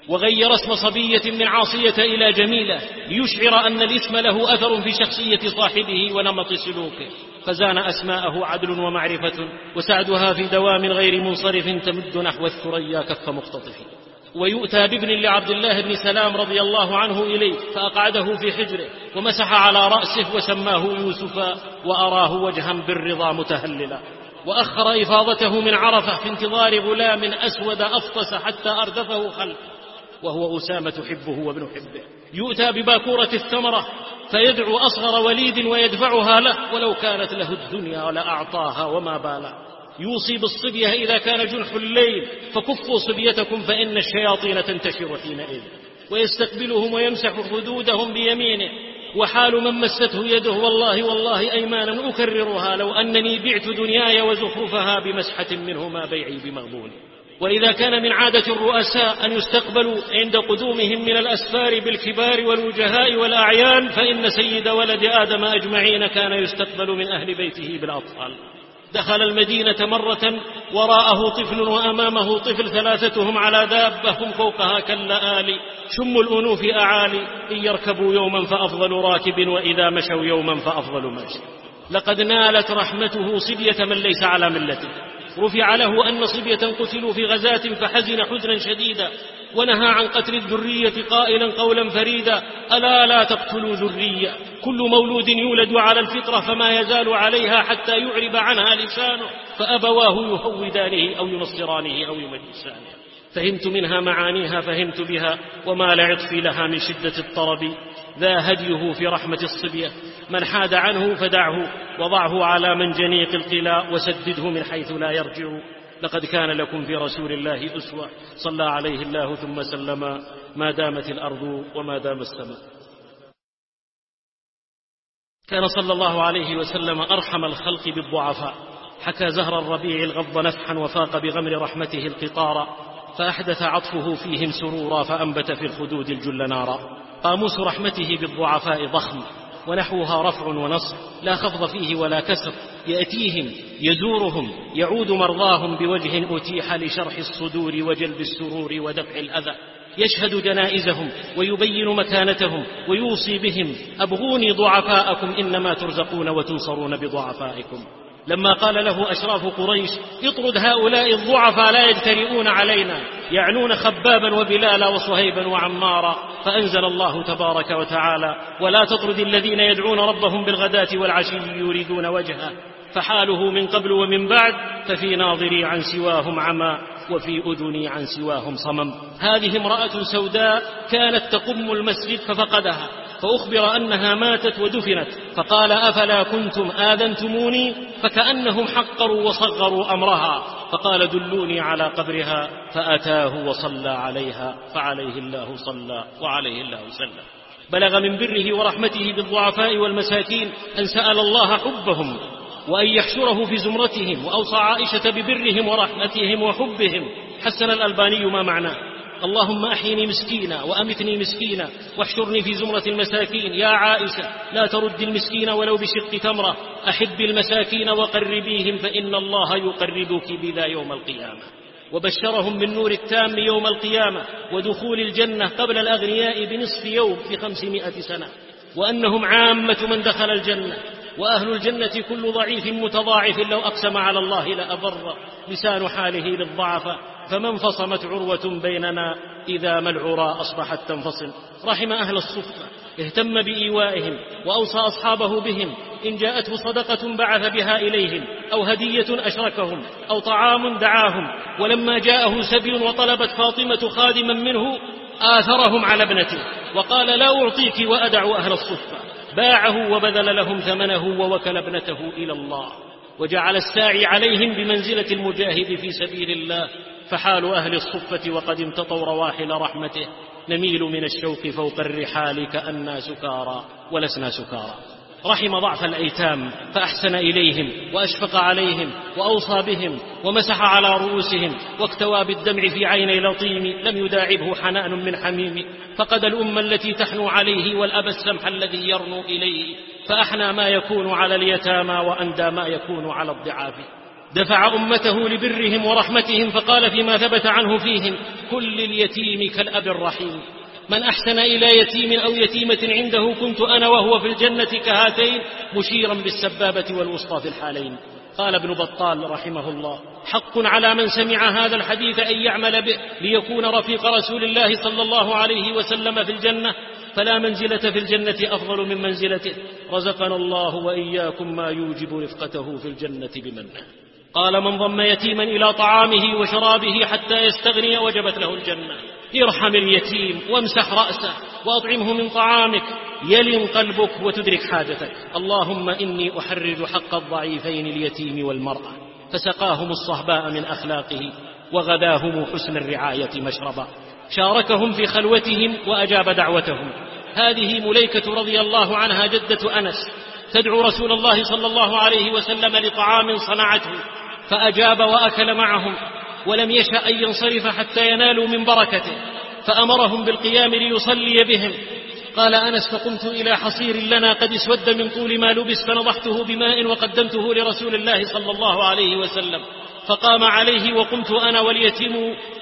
وغير اسم صبية من عاصية إلى جميلة ليشعر أن الاسم له أثر في شخصية صاحبه ونمط سلوكه، فزان أسماءه عدل ومعرفة، وسعدها في دوام غير منصرف تمد نحو الثريا كف مقتطف. ويؤتى بابن لعبد الله بن سلام رضي الله عنه إليه فأقعده في حجره ومسح على رأسه وسماه يوسف، وأراه وجها بالرضا متهللا، وأخر إفاضته من عرفة في انتظار غلام أسود أفطس حتى أردفه خلفه، وهو أسامة حبه وابن حبه. يؤتى بباكورة الثمرة فيدعو أصغر وليد ويدفعها له ولو كانت له الدنيا لأعطاها وما بالا. يوصي بالصبية إذا كان جنح الليل فكفوا صبيتكم فإن الشياطين تنتشر حينئذ، ويستقبلهم ويمسح خدودهم بيمينه، وحال من مسته يده والله والله أيمانا أكررها لو أنني بعت دنياي وزخرفها بمسحة منه ما بيعي بمغبون. وإذا كان من عادة الرؤساء أن يستقبلوا عند قدومهم من الأسفار بالكبار والوجهاء والأعيان، فإن سيد ولد آدم أجمعين كان يستقبل من أهل بيته بالأطفال. دخل المدينة مرة وراءه طفل وأمامه طفل، ثلاثتهم على دابة هم فوقها كاللآلي، شم الأنوف أعالي، إن يركبوا يوما فأفضل راكب وإذا مشوا يوما فأفضل ماشي. لقد نالت رحمته صبية من ليس على ملته. رفع له أن صبية قتلوا في غزاة فحزن حزنا شديدا، ونهى عن قتل الذرية قائلا قولا فريدا: ألا لا تقتلوا ذرية، كل مولود يولد على الفطرة فما يزال عليها حتى يعرب عنها لسانه، فأبواه يهودانه أو ينصرانه أو يمجسانه. فهمت منها معانيها فهمت بها، وما لعطفي لها من شدة الطرب. ذا هديه في رحمة الصبية، من حاد عنه فدعه، وضعه على منجنيق القلاء، وسدده من حيث لا يرجع. لقد كان لكم في رسول الله أسوة، صلى عليه الله ثم سلم، ما دامت الأرض وما دام السماء. كان صلى الله عليه وسلم أرحم الخلق بالضعفاء، حكى زهر الربيع الغض نفحا وفاق بغمر رحمته القطارا، فأحدث عطفه فيهم سرورا فأنبت في الخدود الجل نارا. قاموس رحمته بالضعفاء ضخم، ونحوها رفع ونصب، لا خفض فيه ولا كسر، يأتيهم يزورهم يعود مرضاهم بوجه أتيح لشرح الصدور وجلب السرور ودفع الأذى، يشهد جنائزهم ويبين مكانتهم ويوصي بهم: أبغوني ضعفاءكم إنما ترزقون وتنصرون بضعفائكم. لما قال له أشراف قريش: اطرد هؤلاء الضعفاء لا يجترئون علينا، يعنون خبابا وبلالا وصهيبا وعمارا، فأنزل الله تبارك وتعالى: ولا تطرد الذين يدعون ربهم بالغداة والعشي يريدون وجهه، فحاله من قبل ومن بعد، ففي ناظري عن سواهم عمى وفي أذني عن سواهم صمم. هذه امرأة سوداء كانت تقم المسجد ففقدها، فأخبر أنها ماتت ودفنت، فقال: أفلا كنتم آذنتموني؟ فكأنهم حقروا وصغروا أمرها، فقال: دلوني على قبرها، فأتاه وصلى عليها، فعليه الله صلى وعليه الله سلم. بلغ من بره ورحمته بالضعفاء والمساكين أن سأل الله حبهم وأن يحشره في زمرتهم، وأوصى عائشة ببرهم ورحمتهم وحبهم. حسن الألباني ما معناه: اللهم أحيني مسكينا وأمتني مسكينا واحشرني في زمرة المساكين. يا عائشة لا ترد المسكين ولو بشق تمرة، أحب المساكين وقربيهم فإن الله يقربك بذا يوم القيامة. وبشرهم بالنور التام يوم القيامة ودخول الجنة قبل الأغنياء بنصف يوم في خمسمائة سنة، وأنهم عامة من دخل الجنة، وأهل الجنة كل ضعيف متضاعف لو أقسم على الله لأبر، لسان حاله للضعف، فما انفصمت عروة بيننا إذا ما العرى أصبحت تنفصل. رحم أهل الصفة، اهتم بإيوائهم وأوصى أصحابه بهم. إن جاءته صدقة بعث بها إليهم، أو هدية أشركهم، أو طعام دعاهم. ولما جاءه سبي وطلبت فاطمة خادما منه آثرهم على ابنته، وقال: لا أعطيك وأدع أهل الصفة. باعه وبذل لهم ثمنه ووكل ابنته إلى الله، وجعل الساعي عليهم بمنزلة المجاهد في سبيل الله. فحال أهل الصفة وقد امتطوا رواحل رحمته، نميل من الشوق فوق الرحال كأننا سكارى ولسنا سكارى. رحم ضعف الأيتام فأحسن إليهم وأشفق عليهم وأوصى بهم ومسح على رؤوسهم، واكتوى بالدمع في عيني لطيم لم يداعبه حنان من حميم. فقد الأم التي تحنو عليه والأب السمح الذي يرنو إليه، فأحنى ما يكون على اليتامى وأندى ما يكون على الضعاف. دفع أمته لبرهم ورحمتهم، فقال فيما ثبت عنه فيهم: كل اليتيم كالأب الرحيم، من أحسن إلى يتيم أو يتيمة عنده كنت أنا وهو في الجنة كهاتين، مشيرا بالسبابة والوسطى في الحالين. قال ابن بطال رحمه الله: حق على من سمع هذا الحديث أن يعمل به ليكون رفيق رسول الله صلى الله عليه وسلم في الجنة، فلا منزلة في الجنة أفضل من منزلته، رزقنا الله وإياكم ما يوجب رفقته في الجنة بمنه. قال: من ضم يتيما إلى طعامه وشرابه حتى يستغني وجبت له الجنة. ارحم اليتيم وامسح رأسه وأطعمه من طعامك، يلن قلبك وتدرك حاجتك. اللهم إني أحرج حق الضعيفين اليتيم والمرأة، فسقاهم الصهباء من أخلاقه وغداهم حسن الرعاية مشربا، شاركهم في خلوتهم وأجاب دعوتهم. هذه مليكة رضي الله عنها جدة أنس تدعو رسول الله صلى الله عليه وسلم لطعام صنعته، فأجاب وأكل معهم، ولم يشأ أن ينصرف حتى ينالوا من بركته، فأمرهم بالقيام ليصلي بهم. قال أنس: فقمت إلى حصير لنا قد اسود من طول ما لبس، فنضحته بماء وقدمته لرسول الله صلى الله عليه وسلم، فقام عليه وقمت أنا واليتيم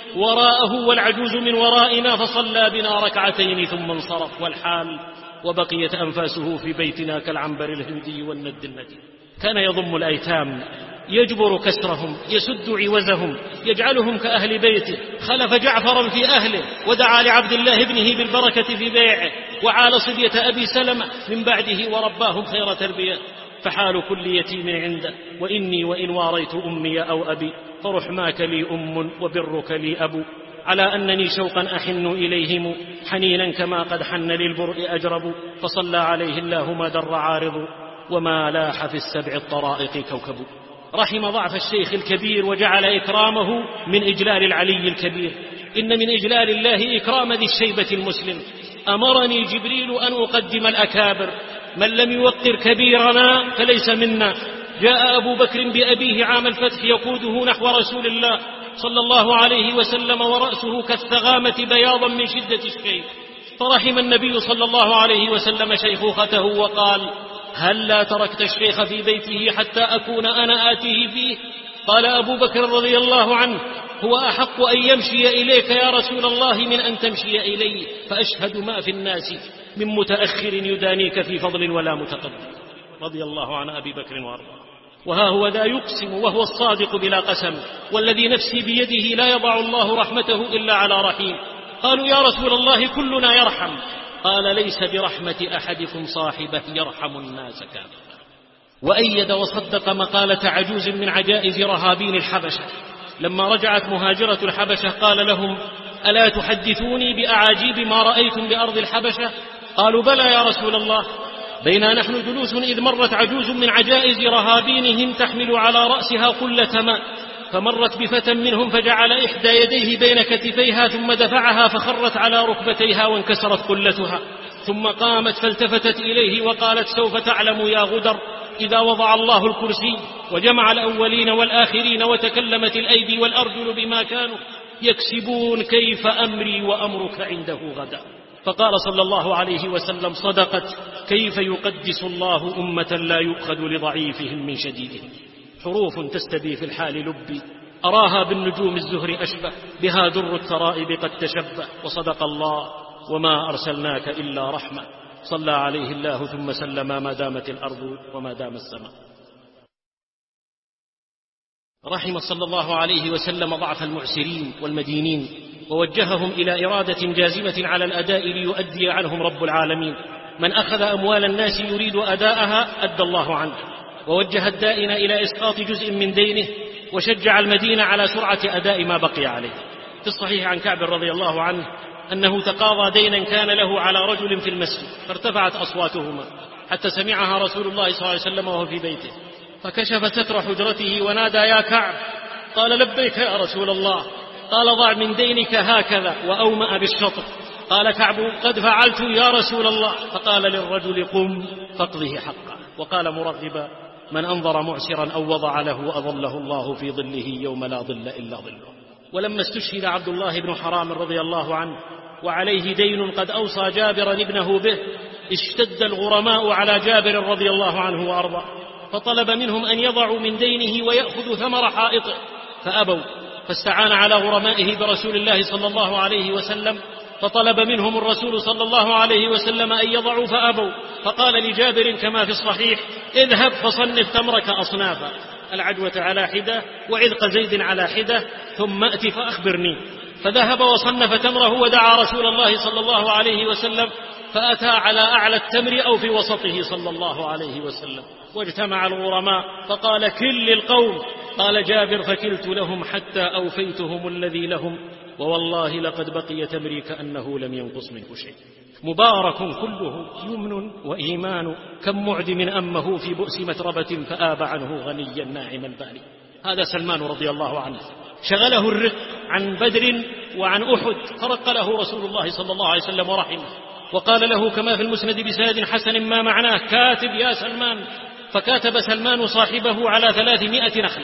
وراءه والعجوز من ورائنا، فصلى بنا ركعتين ثم انصرف، والحال وبقيت أنفاسه في بيتنا كالعنبر الهندي والند الندي. كان يضم الأيتام، يجبر كسرهم، يسد عوزهم، يجعلهم كأهل بيته. خلف جعفرا في أهله، ودعا لعبد الله ابنه بالبركة في بيعه، وعال صبية أبي سلمة من بعده ورباهم خير تربية. فحال كل يتيم عنده، وإني وإن واريت أمي أو أبي، فرحماك لي أم وبرك لي أبو، على أنني شوقا أحن إليهم حنينا كما قد حن للبرء أجرب. فصلى عليه الله ما در عارض، وما لاح في السبع الطرائق كوكب. رحم ضعف الشيخ الكبير وجعل إكرامه من إجلال العلي الكبير. إن من إجلال الله إكرام ذي الشيبة المسلم. أمرني جبريل أن أقدم الأكابر، من لم يوقر كبيرنا فليس منا. جاء أبو بكر بأبيه عام الفتح يقوده نحو رسول الله صلى الله عليه وسلم، ورأسه كالثغامة بياضا من شدة الشيب، فرحم النبي صلى الله عليه وسلم شيخوخته وقال: هل لا تركت الشيخ في بيته حتى أكون أنا آتيه فيه؟ قال أبو بكر رضي الله عنه: هو أحق أن يمشي إليك يا رسول الله من أن تمشي إليه، فأشهد ما في الناس من متأخر يدانيك في فضل ولا متقدم. رضي الله عن أبي بكر وارضاه. وها هو ذا يقسم وهو الصادق بلا قسم، والذي نفسي بيده لا يضع الله رحمته إلا على رحيم. قالوا: يا رسول الله كلنا يرحم. قال: ليس برحمة أحدكم صاحبه، يرحم الناس كافة. وأيد وصدق مقالة عجوز من عجائز رهابين الحبشة لما رجعت مهاجرة الحبشة، قال لهم: ألا تحدثوني بأعاجيب ما رأيتم بأرض الحبشة؟ قالوا: بلى يا رسول الله. بينا نحن جلوس إذ مرت عجوز من عجائز رهابينهم تحمل على رأسها قلة ماء، فمرت بفتى منهم فجعل إحدى يديه بين كتفيها ثم دفعها فخرت على ركبتيها وانكسرت قلتها، ثم قامت فالتفتت إليه وقالت: سوف تعلم يا غدر إذا وضع الله الكرسي وجمع الأولين والآخرين وتكلمت الأيدي والأرجل بما كانوا يكسبون كيف أمري وأمرك عنده غدا. فقال صلى الله عليه وسلم: صدقت، كيف يقدس الله أمة لا يؤخذ لضعيفهم من شديدهم. حروف تستبي في الحال لبي، أراها بالنجوم الزهر أشبه، بها در الترائب قد تشبه. وصدق الله وما أرسلناك إلا رحمة. صلى عليه الله ثم سلم ما دامت الأرض وما دام السماء. رحم صلى الله عليه وسلم ضعف المعسرين والمدينين، ووجههم إلى إرادة جازمة على الأداء ليؤدي عنهم رب العالمين. من أخذ أموال الناس يريد أداءها أدى الله عنه، ووجه الدائن إلى إسقاط جزء من دينه، وشجع المدينة على سرعة أداء ما بقي عليه. في الصحيح عن كعب رضي الله عنه أنه تقاضى دينا كان له على رجل في المسجد، فارتفعت أصواتهما حتى سمعها رسول الله صلى الله عليه وسلم وهو في بيته، فكشف ستر حجرته ونادى: يا كعب. قال: لبيك يا رسول الله. قال: ضع من دينك هكذا، وأومأ بالشطر. قال كعب: قد فعلت يا رسول الله. فقال للرجل: قم فاقضه حقه. وقال مرغبا: من أنظر معسرا أو وضع له أظله الله في ظله يوم لا ظل إلا ظله. ولما استشهد عبد الله بن حرام رضي الله عنه وعليه دين قد أوصى جابرا ابنه به، اشتد الغرماء على جابر رضي الله عنه وأرضاه، فطلب منهم أن يضعوا من دينه ويأخذوا ثمر حائطه فأبوا، فاستعان على غرمائه برسول الله صلى الله عليه وسلم، فطلب منهم الرسول صلى الله عليه وسلم أن يضعوا فأبوا، فقال لجابر كما في الصحيح: اذهب فصنف تمرك أصنافا، العجوة على حدة وعذق زيد على حدة، ثم أت فأخبرني. فذهب وصنف تمره ودعا رسول الله صلى الله عليه وسلم، فأتى على أعلى التمر أو في وسطه صلى الله عليه وسلم، واجتمع الغرماء فقال: كل القوم. قال جابر: فكلت لهم حتى أوفيتهم الذي لهم، ووالله لقد بقي تمري كأنه لم ينقص منه شيء. مبارك كله يمن وإيمان، كم معدم أمه في بؤس متربة فآب عنه غنيا ناعم البال. هذا سلمان رضي الله عنه، شغله الرق عن بدر وعن أحد، فرق له رسول الله صلى الله عليه وسلم ورحمه، وقال له كما في المسند بسند حسن ما معناه: كاتب يا سلمان. فكاتب سلمان صاحبه على ثلاثمائة نخلة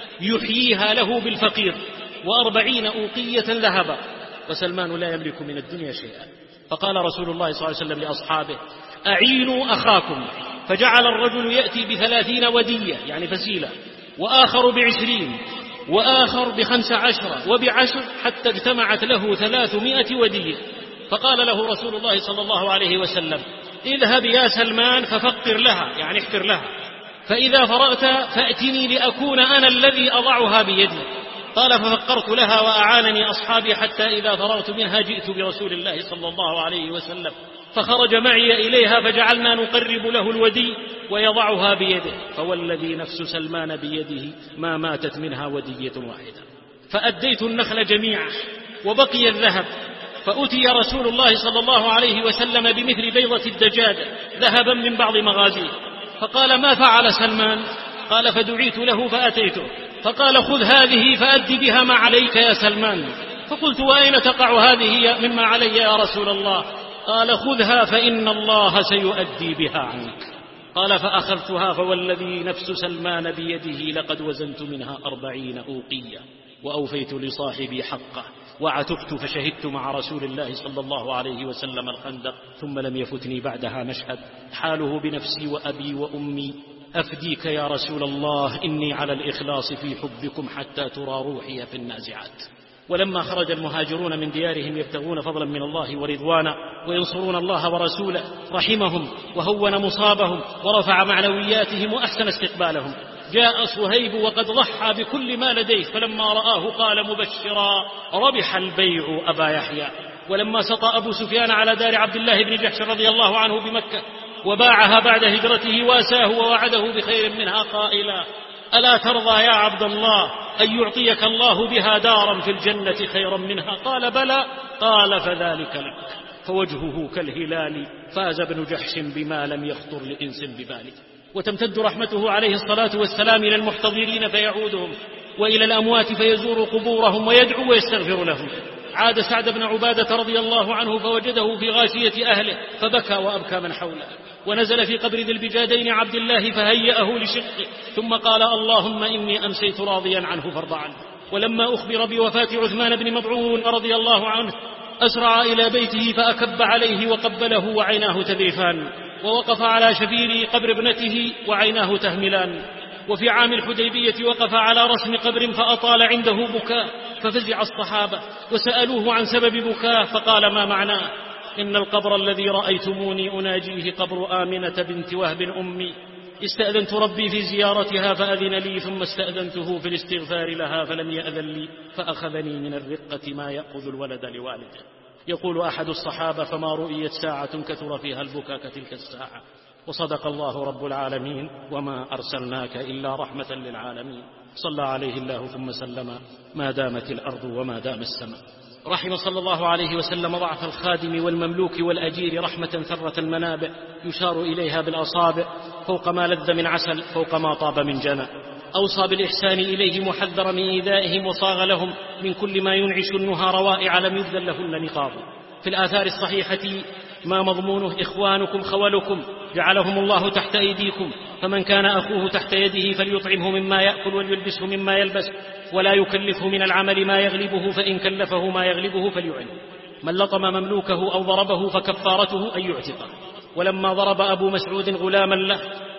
يحييها له بالفقير وأربعين أوقية ذهبا، وسلمان لا يملك من الدنيا شيئا. فقال رسول الله صلى الله عليه وسلم لأصحابه: أعينوا أخاكم. فجعل الرجل يأتي بثلاثين ودية يعني فسيلة، وآخر بعشرين، وآخر بخمس عشرة وبعشر، حتى اجتمعت له ثلاثمائة ودية. فقال له رسول الله صلى الله عليه وسلم: اذهب يا سلمان ففقر لها يعني احفر لها، فإذا فرغت فأتني لأكون أنا الذي أضعها بيدي. قال: ففقرت لها وأعانني أصحابي حتى إذا فرغت منها جئت برسول الله صلى الله عليه وسلم، فخرج معي إليها فجعلنا نقرب له الودي ويضعها بيده، فوالذي نفس سلمان بيده ما ماتت منها ودية واحدة. فأديت النخل جميعا وبقي الذهب، فأتي رسول الله صلى الله عليه وسلم بمثل بيضة الدجاج ذهبا من بعض مغازيه، فقال: ما فعل سلمان؟ قال: فدعيت له فأتيته، فقال: خذ هذه فأد بها ما عليك يا سلمان. فقلت: وأين تقع هذه مما علي يا رسول الله؟ قال: خذها فإن الله سيؤدي بها عنك. قال: فأخذتها، فوالذي نفس سلمان بيده لقد وزنت منها أربعين أوقية وأوفيت لصاحبي حقه، وعتقت فشهدت مع رسول الله صلى الله عليه وسلم الخندق، ثم لم يفتني بعدها مشهد حاله بنفسي وأبي وأمي. أفديك يا رسول الله، إني على الإخلاص في حبكم حتى ترى روحي في النازعات. ولما خرج المهاجرون من ديارهم يبتغون فضلا من الله ورضوانا وينصرون الله ورسوله رحمهم وهون مصابهم ورفع معنوياتهم وأحسن استقبالهم. جاء صهيب وقد ضحى بكل ما لديه، فلما رآه قال مبشرا: ربح البيع أبا يحيى. ولما سطى أبو سفيان على دار عبد الله بن جحش رضي الله عنه بمكة وباعها بعد هجرته واساه ووعده بخير منها قائلا: ألا ترضى يا عبد الله أن يعطيك الله بها دارا في الجنة خيرا منها؟ قال: بلى. قال: فذلك لك. فوجهه كالهلال، فاز ابن جحش بما لم يخطر لإنس بباله. وتمتد رحمته عليه الصلاة والسلام إلى المحتضرين فيعودهم، وإلى الأموات فيزور قبورهم ويدعو ويستغفر لهم. عاد سعد بن عبادة رضي الله عنه فوجده في غاشية أهله فبكى وأبكى من حوله، ونزل في قبر ذي البجادين عبد الله فهيأه لشقه، ثم قال: اللهم إني أمسيت راضيا عنه فارض عنه. ولما أخبر بوفاة عثمان بن مضعون رضي الله عنه أسرع إلى بيته فأكب عليه وقبله وعيناه تذرفان، ووقف على شفير قبر ابنته وعيناه تهملان. وفي عام الحديبية وقف على رسم قبر فأطال عنده بكاء، ففزع الصحابة وسألوه عن سبب بكاء، فقال: ما معناه؟ إن القبر الذي رأيتموني أناجيه قبر آمنة بنت وهب أمي، استأذنت ربي في زيارتها فأذن لي، ثم استأذنته في الاستغفار لها فلم يأذن لي، فأخذني من الرقة ما يأخذ الولد لوالده. يقول أحد الصحابة: فما رؤيت ساعة كثر فيها البكاء كتلك الساعة. وصدق الله رب العالمين: وما أرسلناك إلا رحمة للعالمين. صلى عليه الله ثم سلم ما دامت الأرض وما دام السماء. رحم صلى الله عليه وسلم ضعف الخادم والمملوك والأجير رحمة ثرة المنابع يشار إليها بالأصابع، فوق ما لذ من عسل، فوق ما طاب من جنى. أوصى بالإحسان إليهم وحذر من إيذائهم، وصاغ لهم من كل ما ينعش النهى روائع لم يبذل لهن نقاب. في الآثار الصحيحة ما مضمونه: إخوانكم خولكم جعلهم الله تحت أيديكم، فمن كان أخوه تحت يده فليطعمه مما يأكل وليلبسه مما يلبس، ولا يكلفه من العمل ما يغلبه، فإن كلفه ما يغلبه فليعن. من لطم مملوكه أو ضربه فكفارته أن يعتقه. ولما ضرب أبو مسعود غلاما له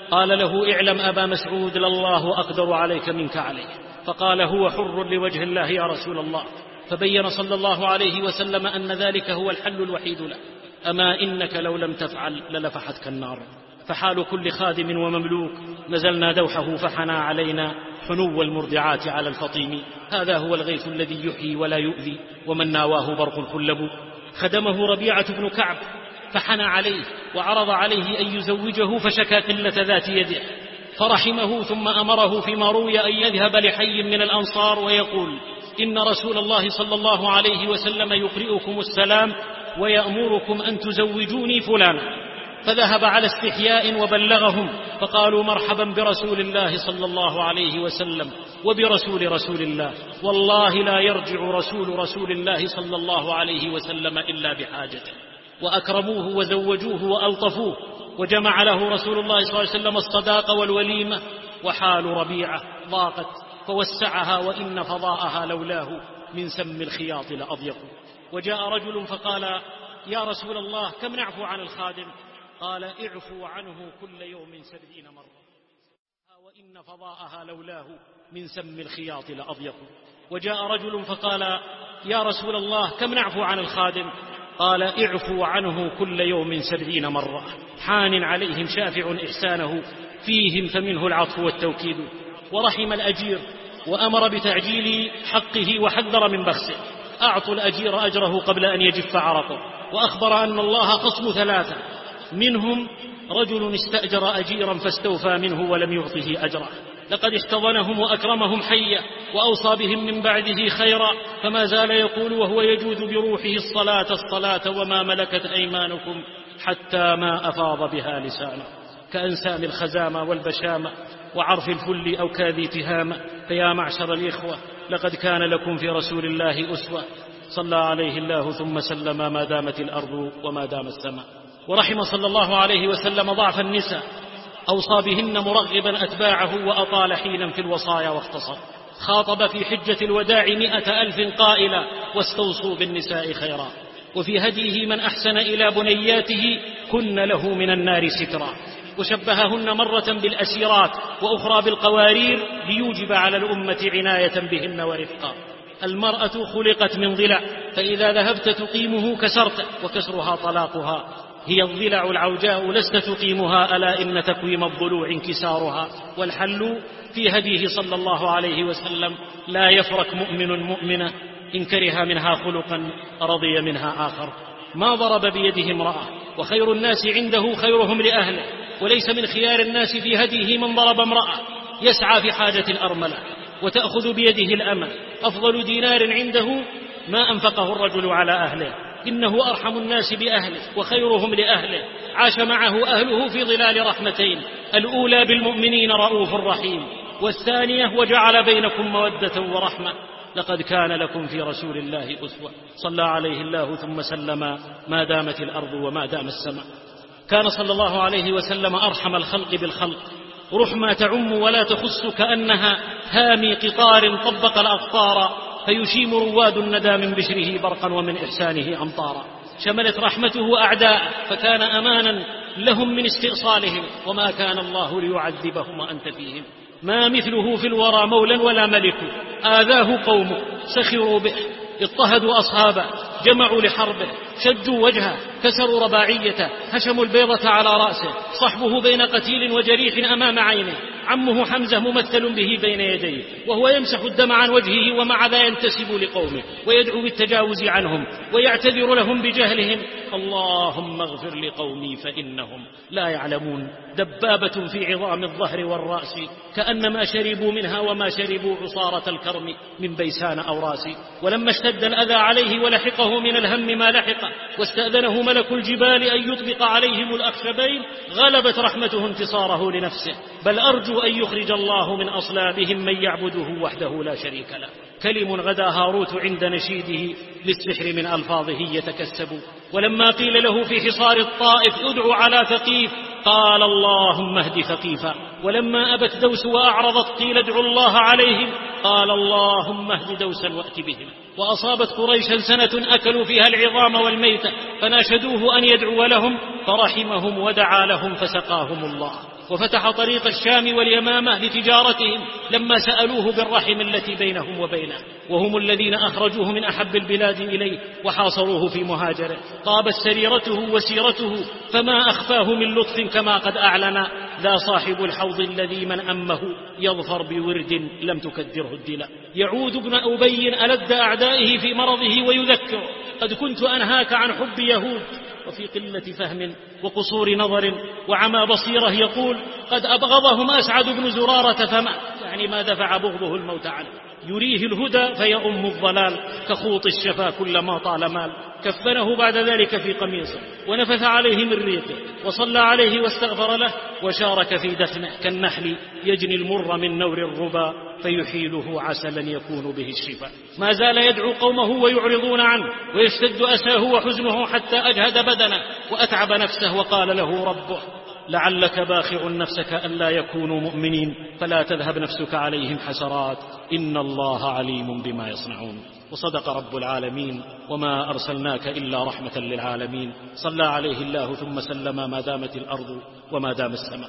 قال له: اعلم أبا مسعود لله أقدر عليك منك عليه. فقال: هو حر لوجه الله يا رسول الله. فبين صلى الله عليه وسلم أن ذلك هو الحل الوحيد له. أما إنك لو لم تفعل للفحتك النار. فحال كل خادم ومملوك نزلنا دوحه فحنى علينا حنو المرضعات على الفطيم. هذا هو الغيث الذي يحيي ولا يؤذي، ومن ناواه برق الخلب. خدمه ربيعة بن كعب فحنى عليه وعرض عليه أن يزوجه، فشكى قلة ذات يده، فرحمه ثم أمره فيما روي أن يذهب لحي من الأنصار ويقول: إن رسول الله صلى الله عليه وسلم يقرئكم السلام ويأمركم أن تزوجوني فلانا. فذهب على استحياء وبلغهم، فقالوا: مرحبا برسول الله صلى الله عليه وسلم وبرسول رسول الله، والله لا يرجع رسول رسول الله صلى الله عليه وسلم إلا بحاجته. وأكرموه وزوجوه وألطفوه، وجمع له رسول الله صلى الله عليه وسلم الصداق والوليمة. وحال ربيعة ضاقت فوسعها، وإن فضاءها لولاه من سم الخياط لأضيق. وجاء رجل فقال: يا رسول الله كم نعفو عن الخادم؟ قال: اعفوا عنه كل يوم سبعين مرة، وإن فضاءها لولاه من سم الخياط لأضيق. وجاء رجل فقال: يا رسول الله كم نعفو عن الخادم؟ قال: اعفوا عنه كل يوم سبعين مرة. حان عليهم شافع إحسانه فيهم، فمنه العطف والتوكيد. ورحم الأجير وأمر بتعجيل حقه وحذر من بخسه. أعطوا الأجير أجره قبل أن يجف عرقه. وأخبر أن الله خصم ثلاثة، منهم رجل استأجر أجيرا فاستوفى منه ولم يعطه أجره. لقد احتضنهم وأكرمهم حيا، وأوصى بهم من بعده خيرا، فما زال يقول وهو يجود بروحه: الصلاة الصلاة وما ملكت أيمانكم، حتى ما أفاض بها لسانه. كأنسام الخزامة والبشامة وعرف الفل أو كاذي تهامة. فيا معشر الإخوة، لقد كان لكم في رسول الله أسوة، صلى عليه الله ثم سلم ما دامت الأرض وما دام السماء. ورحم صلى الله عليه وسلم ضعف النساء، أوصى بهن مرغبا أتباعه، وأطال حينا في الوصايا واختصر. خاطب في حجة الوداع مئة ألف قائلا: واستوصوا بالنساء خيرا. وفي هديه: من أحسن إلى بنياته كن له من النار سترا. وشبههن مرة بالأسيرات وأخرى بالقوارير، ليوجب على الأمة عناية بهن ورفقا. المرأة خلقت من ضلع، فإذا ذهبت تقيمه كسرته، وكسرها طلاقها. هي الضلع العوجاء لست تقيمها، ألا إن تقويم الضلوع انكسارها. والحل في هديه صلى الله عليه وسلم: لا يفرك مؤمن مؤمنة إن كره منها خلقا رضي منها آخر. ما ضرب بيده امرأة، وخير الناس عنده خيرهم لأهله. وليس من خيار الناس في هديه من ضرب امرأة يسعى في حاجة الأرملة وتأخذ بيده الأمة. أفضل دينار عنده ما أنفقه الرجل على أهله، إنه أرحم الناس بأهله وخيرهم لأهله. عاش معه أهله في ظلال رحمتين: الأولى بالمؤمنين رؤوف رحيم، والثانية وجعل بينكم مودة ورحمة. لقد كان لكم في رسول الله أسوة، صلى عليه الله ثم سلم ما دامت الأرض وما دام السماء. كان صلى الله عليه وسلم أرحم الخلق بالخلق، رحمة تعم ولا تخص، كأنها هامي قطار طبق الأقطار، فيشيم رواد الندى من بشره برقا ومن إحسانه أمطارا. شملت رحمته أعداء، فكان أمانا لهم من استئصالهم، وما كان الله ليعذبهم وأنت فيهم. ما مثله في الورى مولى ولا ملك، آذاه قومه سخروا به، اضطهدوا أصحابه، جمعوا لحربه، شجوا وجهه، كسروا رباعيته، هشموا البيضة على رأسه، صحبه بين قتيل وجريح أمام عينه، عمه حمزة ممثل به بين يديه، وهو يمسح الدم عن وجهه، ومع ذا ينتسب لقومه ويدعو بالتجاوز عنهم ويعتذر لهم بجهلهم. اللهم اغفر لقومي فإنهم لا يعلمون. دبابة في عظام الظهر والرأس، كأنما شربوا منها وما شربوا عصارة الكرم من بيسان أو راس. ولما اشتد الأذى عليه ولحقه من الهم ما لحقه، واستأذنه ملك الجبال أن يطبق عليهم الأخشبين، غلبت رحمته انتصاره لنفسه. بل أرجو أن يخرج الله من أصلابهم من يعبده وحده لا شريك له. كلم غدا هاروت عند نشيده، للسحر من ألفاظه يتكسب. ولما قيل له في حصار الطائف ادعو على ثقيف، قال اللهم اهد ثقيفا. ولما أبت دوس وأعرضت قيل ادعوا الله عليهم، قال اللهم اهد دوسا وأت بهم. وأصابت قريشا سنة أكلوا فيها العظام والميتة، فناشدوه أن يدعو لهم، فرحمهم ودعا لهم فسقاهم الله. وفتح طريق الشام واليمامة لتجارتهم لما سألوه بالرحم التي بينهم وبينه، وهم الذين أخرجوه من أحب البلاد إليه وحاصروه في مهاجره. طابت سريرته وسيرته فما أخفاه من لطف كما قد أعلن، ذا صاحب الحوض الذي من أمه يظفر بورد لم تكدره الدلاء. يعود ابن أبي ألد أعدائه في مرضه ويذكر: قد كنت أنهاك عن حب يهود، وفي قلة فهم وقصور نظر وعمى بصيرة يقول: قد أبغضهم أسعد بن زرارة فما يعني ما دفع بغضه الموت عنه. يريه الهدى فيؤم الضلال كخوط الشفا كلما طال مال. كفنه بعد ذلك في قميصه ونفث عليه من ريقه وصلى عليه واستغفر له وشارك في دفنه كالنحل يجني المر من نور الربا فيحيله عسلا يكون به الشفاء. ما زال يدعو قومه ويعرضون عنه ويشتد أساه وحزنه حتى أجهد بدنه وأتعب نفسه، وقال له ربه: لعلك باخع نفسك ألا يكونوا مؤمنين فلا تذهب نفسك عليهم حسرات إن الله عليم بما يصنعون. وصدق رب العالمين وما أرسلناك إلا رحمة للعالمين. صلى عليه الله ثم سلم ما دامت الأرض وما دام السماء.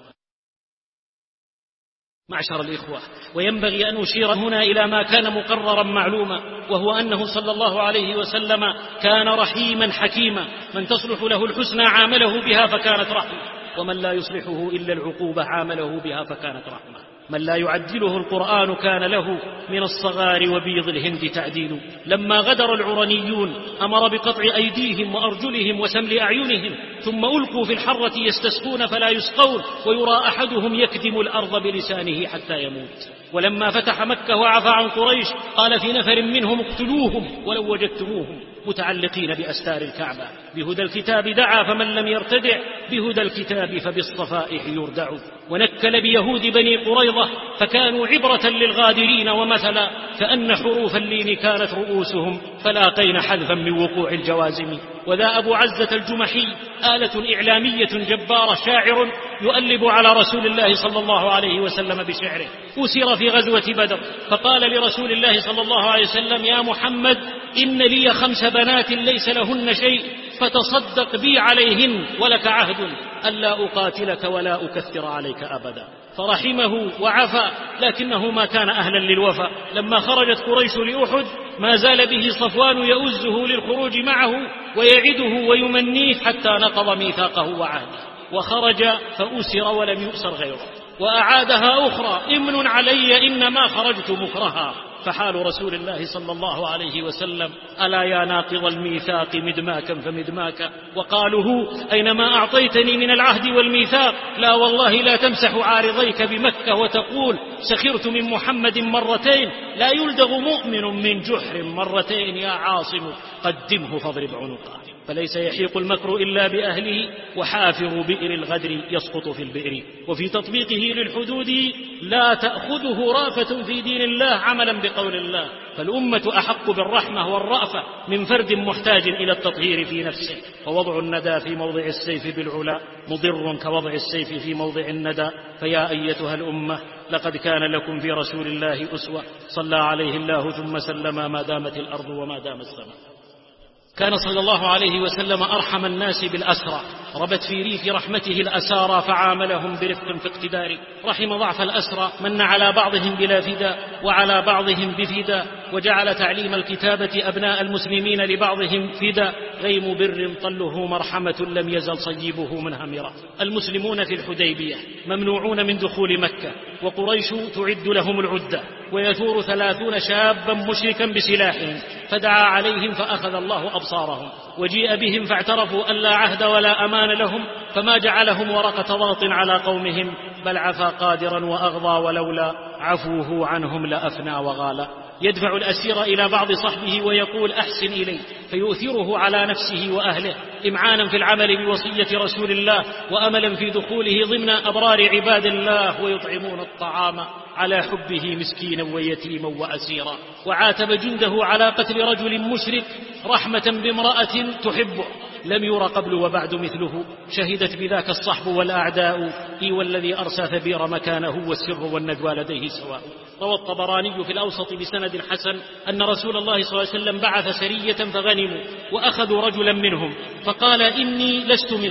معشر الإخوة، وينبغي أن أشير هنا إلى ما كان مقررا معلوما، وهو أنه صلى الله عليه وسلم كان رحيما حكيما. من تصلح له الحسنى عامله بها فكانت رحمة، ومن لا يصلحه إلا العقوبة عامله بها فكانت رحمة. من لا يعدله القرآن كان له من الصغار وبيض الهند تعديل. لما غدر العرنيون أمر بقطع أيديهم وأرجلهم وسمل أعينهم، ثم ألقوا في الحرة يستسقون فلا يسقون، ويرى أحدهم يكدم الأرض بلسانه حتى يموت. ولما فتح مكة وعفى عن قريش قال في نفر منهم: اقتلوهم ولو وجدتموهم متعلقين بأستار الكعبة. بهدى الكتاب دعا فمن لم يرتدع بهدى الكتاب فبالصفائح يردع. ونكل بيهود بني قريظة فكانوا عبرة للغادرين ومثلا، كأن حروف اللين كانت رؤوسهم فلاقين حذفا من وقوع الجوازم. وذا أبو عزة الجمحي آلة إعلامية جبارة، شاعر يؤلب على رسول الله صلى الله عليه وسلم بشعره. أسر في غزوة بدر فقال لرسول الله صلى الله عليه وسلم: يا محمد، إن لي خمس بنات ليس لهن شيء فتصدق بي عليهن ولك عهد ألا أقاتلك ولا أكثر عليك أبدا. فرحمه وعفى، لكنه ما كان أهلا للوفاء. لما خرجت قريش لأحد ما زال به صفوان يؤزه للخروج معه ويعده ويمنيه حتى نقض ميثاقه وعهده، وخرج فأسر ولم يؤسر غيره. وأعادها أخرى: امن علي إنما خرجت مكرها. فحال رسول الله صلى الله عليه وسلم: ألا يا ناقض الميثاق مدماكا فمدماكا. وقاله: أينما أعطيتني من العهد والميثاق لا والله لا تمسح عارضيك بمكة وتقول سخرت من محمد مرتين. لا يلدغ مؤمن من جحر مرتين يا عاصم قدمه فاضرب عنقه. فليس يحيق المكر إلا بأهله، وحافر بئر الغدر يسقط في البئر. وفي تطبيقه للحدود لا تأخذه رافة في دين الله عملا بقول الله، فالأمة أحق بالرحمة والرأفة من فرد محتاج إلى التطهير في نفسه. فوضع الندى في موضع السيف بالعلا مضر كوضع السيف في موضع الندى. فيا أيتها الأمة، لقد كان لكم في رسول الله أسوة صلى عليه الله ثم سلم ما دامت الأرض وما دام السماء. كان صلى الله عليه وسلم أرحم الناس بالأسرى، ربت في ريف رحمته الأسارى فعاملهم برفق في اقتداره. رحم ضعف الأسرى، من على بعضهم بلا فداء وعلى بعضهم بفداء، وجعل تعليم الكتابة أبناء المسلمين لبعضهم فداء. غيم بر طله مرحمة لم يزل صيبه منهمرا. المسلمون في الحديبية ممنوعون من دخول مكة، وقريش تعد لهم العدة، ويثور ثلاثون شابا مشركا بسلاحهم، فدعا عليهم فأخذ الله أبصارهم، وجيء بهم فاعترفوا أن لا عهد ولا أمان لهم، فما جعلهم ورقة ضغط على قومهم، بل عفا قادرا وأغضى، ولولا عفوه عنهم لأفنى وغالا. يدفع الأسير إلى بعض صحبه ويقول: أحسن إليه، فيؤثره على نفسه وأهله، إمعانا في العمل بوصية رسول الله، وأملا في دخوله ضمن أبرار عباد الله، ويطعمون الطعام على حبه مسكينا ويتيما وأسيرا. وعاتب جنده على قتل رجل مشرك رحمة بامرأة تحبه، لم ير قبل وبعد مثله. شهدت بذاك الصحب والأعداء، إي والذي أرسى ثبير مكانه، والسر والنجوى لديه سواء. روى الطبراني في الأوسط بسند حسن أن رسول الله صلى الله عليه وسلم بعث سرية فغنموا، وأخذوا رجلا منهم فقال: إني لست منهم،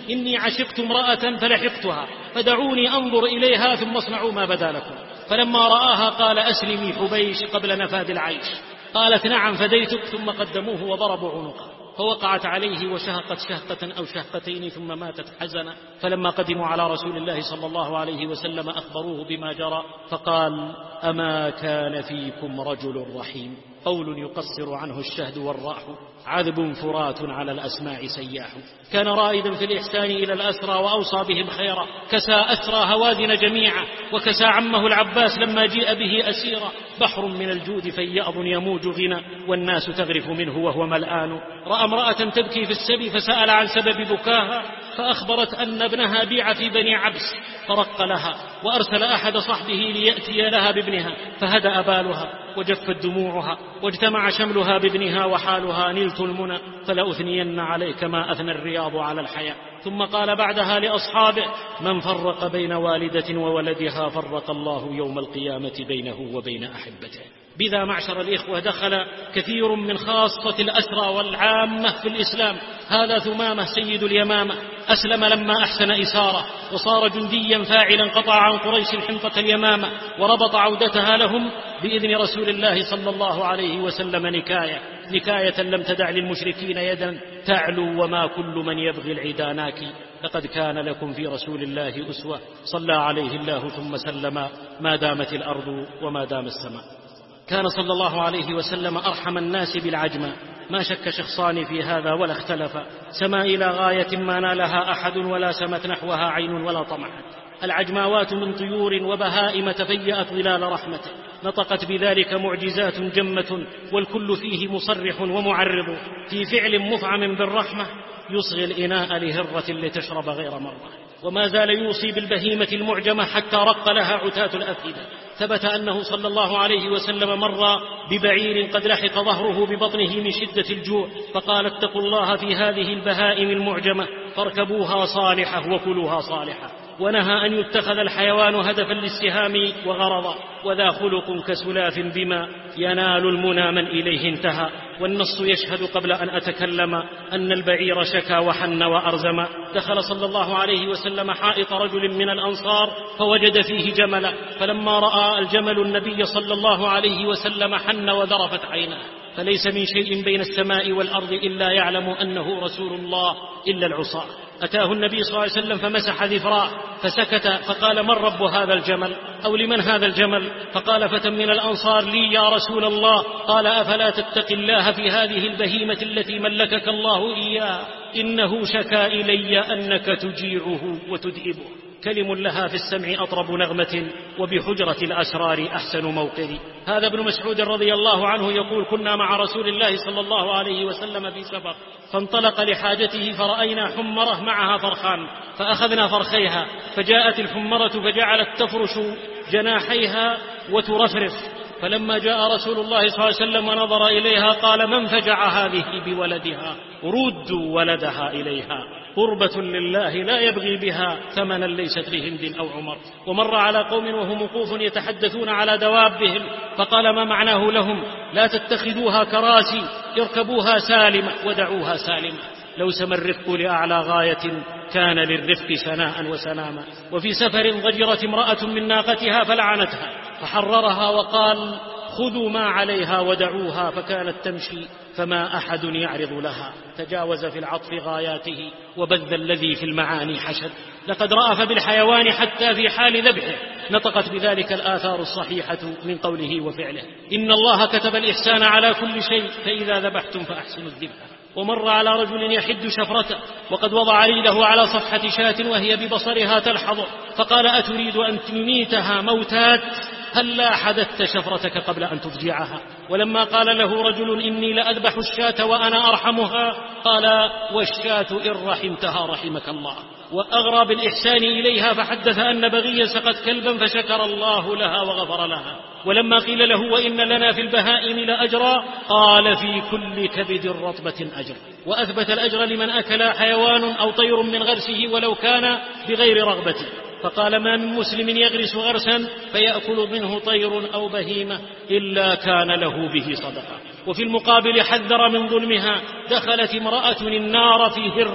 إني عشقت امرأة فلحقتها فدعوني أنظر إليها ثم اصنعوا ما بدا لكم. فلما رآها قال أسلمي حبيش قبل نفاد العيش. قالت نعم فديتك، ثم قدموه وضربوا عنقه، فوقعت عليه وشهقت شهقة أو شهقتين ثم ماتت حزنا. فلما قدموا على رسول الله صلى الله عليه وسلم أخبروه بما جرى، فقال أما كان فيكم رجل رحيم، قول يقصر عنه الشهد والراح، عذب فرات على الأسماع سياح. كان رائدا في الإحسان إلى الأسرى وأوصى بهم خيرا، كسى أسرى هوازن جميعا، وكسى عمه العباس لما جيء به أسيرا. بحر من الجود فياض يموج غنى، والناس تغرف منه وهو ملآن. رأى امرأة تبكي في السبي فسأل عن سبب بكاها، فأخبرت أن ابنها بيع في بني عبس، فرق لها وأرسل أحد صحبه ليأتي لها بابنها، فهدأ بالها وجفت دموعها واجتمع شملها بابنها وحالها نلت المنى، فلأثنين عليك ما أثنى الرياض على الحياة. ثم قال بعدها لأصحابه من فرق بين والدة وولدها فرق الله يوم القيامة بينه وبين أحبته. بذا معشر الإخوة دخل كثير من خاصة الأسرى والعامة في الإسلام. هذا ثمامة سيد اليمامة أسلم لما أحسن إسارة، وصار جنديا فاعلا، قطع عن قريش حنطة اليمامة وربط عودتها لهم بإذن رسول الله صلى الله عليه وسلم نكاية نكاية لم تدع للمشركين يدا تعلو، وما كل من يبغي العدا ناكي. لقد كان لكم في رسول الله أسوة، صلى عليه الله ثم سلم ما دامت الأرض وما دام السماء. كان صلى الله عليه وسلم أرحم الناس بالعجمة، ما شك شخصان في هذا ولا اختلف. سما إلى غاية ما نالها أحد ولا سمت نحوها عين ولا طمحت. العجماوات من طيور وبهائم تفيأت ظلال رحمته، نطقت بذلك معجزات جمة، والكل فيه مصرح ومعرض في فعل مفعم بالرحمة، يصغي الإناء لهرة لتشرب غير مرة. وما زال يوصي بالبهيمة المعجمة حتى رق لها عتاة الأفئدة. ثبت أنه صلى الله عليه وسلم مر ببعير قد لحق ظهره ببطنه من شدة الجوع، فقال اتقوا الله في هذه البهائم المعجمة، فاركبوها صالحة وكلوها صالحة. ونهى أن يتخذ الحيوان هدفا للسهام وغرضا، وذا خلق كسلاف بما ينال المنى من إليه انتهى. والنص يشهد قبل أن أتكلم أن البعير شكا وحن وأرزم. دخل صلى الله عليه وسلم حائط رجل من الأنصار فوجد فيه جملا، فلما رأى الجمل النبي صلى الله عليه وسلم حن وذرفت عيناه، فليس من شيء بين السماء والأرض إلا يعلم أنه رسول الله إلا العصاة. أتاه النبي صلى الله عليه وسلم فمسح ذفراه فسكت، فقال من رب هذا الجمل أو لمن هذا الجمل؟ فقال فتى من الأنصار لي يا رسول الله. قال أفلا تتقي الله في هذه البهيمة التي ملكك الله إياها؟ إنه شكا إلي أنك تجيعه وتدئبه. كلم لها في السمع أطرب نغمة، وبحجرة الأسرار أحسن موقري. هذا ابن مسعود رضي الله عنه يقول كنا مع رسول الله صلى الله عليه وسلم في سفر، فانطلق لحاجته فرأينا حمرة معها فرخان، فأخذنا فرخيها، فجاءت الحمرة فجعلت تفرش جناحيها وترفرف، فلما جاء رسول الله صلى الله عليه وسلم ونظر إليها قال من فجع هذه بولدها؟ ردوا ولدها إليها، قربة لله لا يبغي بها ثمنا ليست لهند أو عمر. ومر على قوم وهم وقوف يتحدثون على دوابهم، فقال ما معناه لهم؟ لا تتخذوها كراسي، اركبوها سالمة ودعوها سالمة. لو سمى الرفق لأعلى غاية كان للرفق سناء وسناما. وفي سفر ضجرت امرأة من ناقتها فلعنتها، فحررها وقال خذوا ما عليها ودعوها، فكانت تمشي فما أحد يعرض لها. تجاوز في العطف غاياته وبذ الذي في المعاني حشد. لقد رأف بالحيوان حتى في حال ذبحه، نطقت بذلك الآثار الصحيحة من قوله وفعله. إن الله كتب الإحسان على كل شيء، فإذا ذبحتم فأحسنوا الذبح. ومر على رجل يحد شفرته، وقد وضع ريله على صفحة شاة وهي ببصرها تلحظ، فقال أتريد أن تميتها موتات؟ هلا حدثت شفرتك قبل أن تضجعها. ولما قال له رجل إني لأذبح الشاة وأنا أرحمها، قال والشاة إن رحمتها رحمك الله. وأغرى بالإحسان إليها فحدث أن بغيا سقت كلبا فشكر الله لها وغفر لها. ولما قيل له وإن لنا في البهائم لأجرا، قال في كل كبد رطبة أجر. وأثبت الأجر لمن أكل حيوان أو طير من غرسه ولو كان بغير رغبته. فقال ما من مسلم يغرس غرسا فيأكل منه طير أو بهيمة إلا كان له به صدقة. وفي المقابل حذر من ظلمها. دخلت امرأة النار في هرة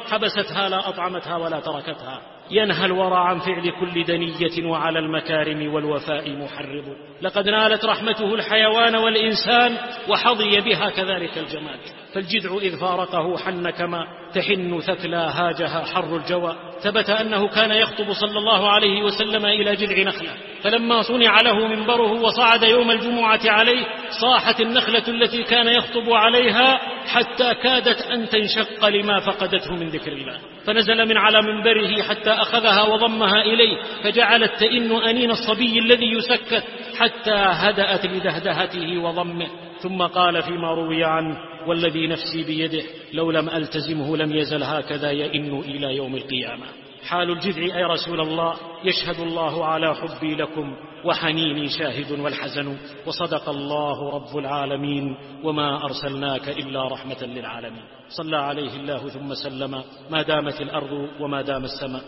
حبستها لا أطعمتها ولا تركتها. ينهى الورى عن فعل كل دنية وعلى المكارم والوفاء محرض. لقد نالت رحمته الحيوان والإنسان وحظي بها كذلك الجماد. فالجذع إذ فارقه حن كما تحن ثكلا هاجها حر الجوى. ثبت أنه كان يخطب صلى الله عليه وسلم إلى جذع نخلة، فلما صنع له منبره وصعد يوم الجمعة عليه صاحت النخلة التي كان يخطب عليها حتى كادت أن تنشق لما فقدته من ذكر الله، فنزل من على منبره حتى أخذها وضمها إليه فجعلت تئن أنين الصبي الذي يسكت حتى هدأت لدهدهته وضمه. ثم قال فيما روي عنه: والذي نفسي بيده لو لم ألتزمه لم يزل هكذا يئن إلى يوم القيامة. حال الجذع أي رسول الله: يشهد الله على حبي لكم وحنيني شاهد والحزن، وصدق الله رب العالمين وما أرسلناك إلا رحمة للعالمين. صلى عليه الله ثم سلم ما دامت الأرض وما دام السماء.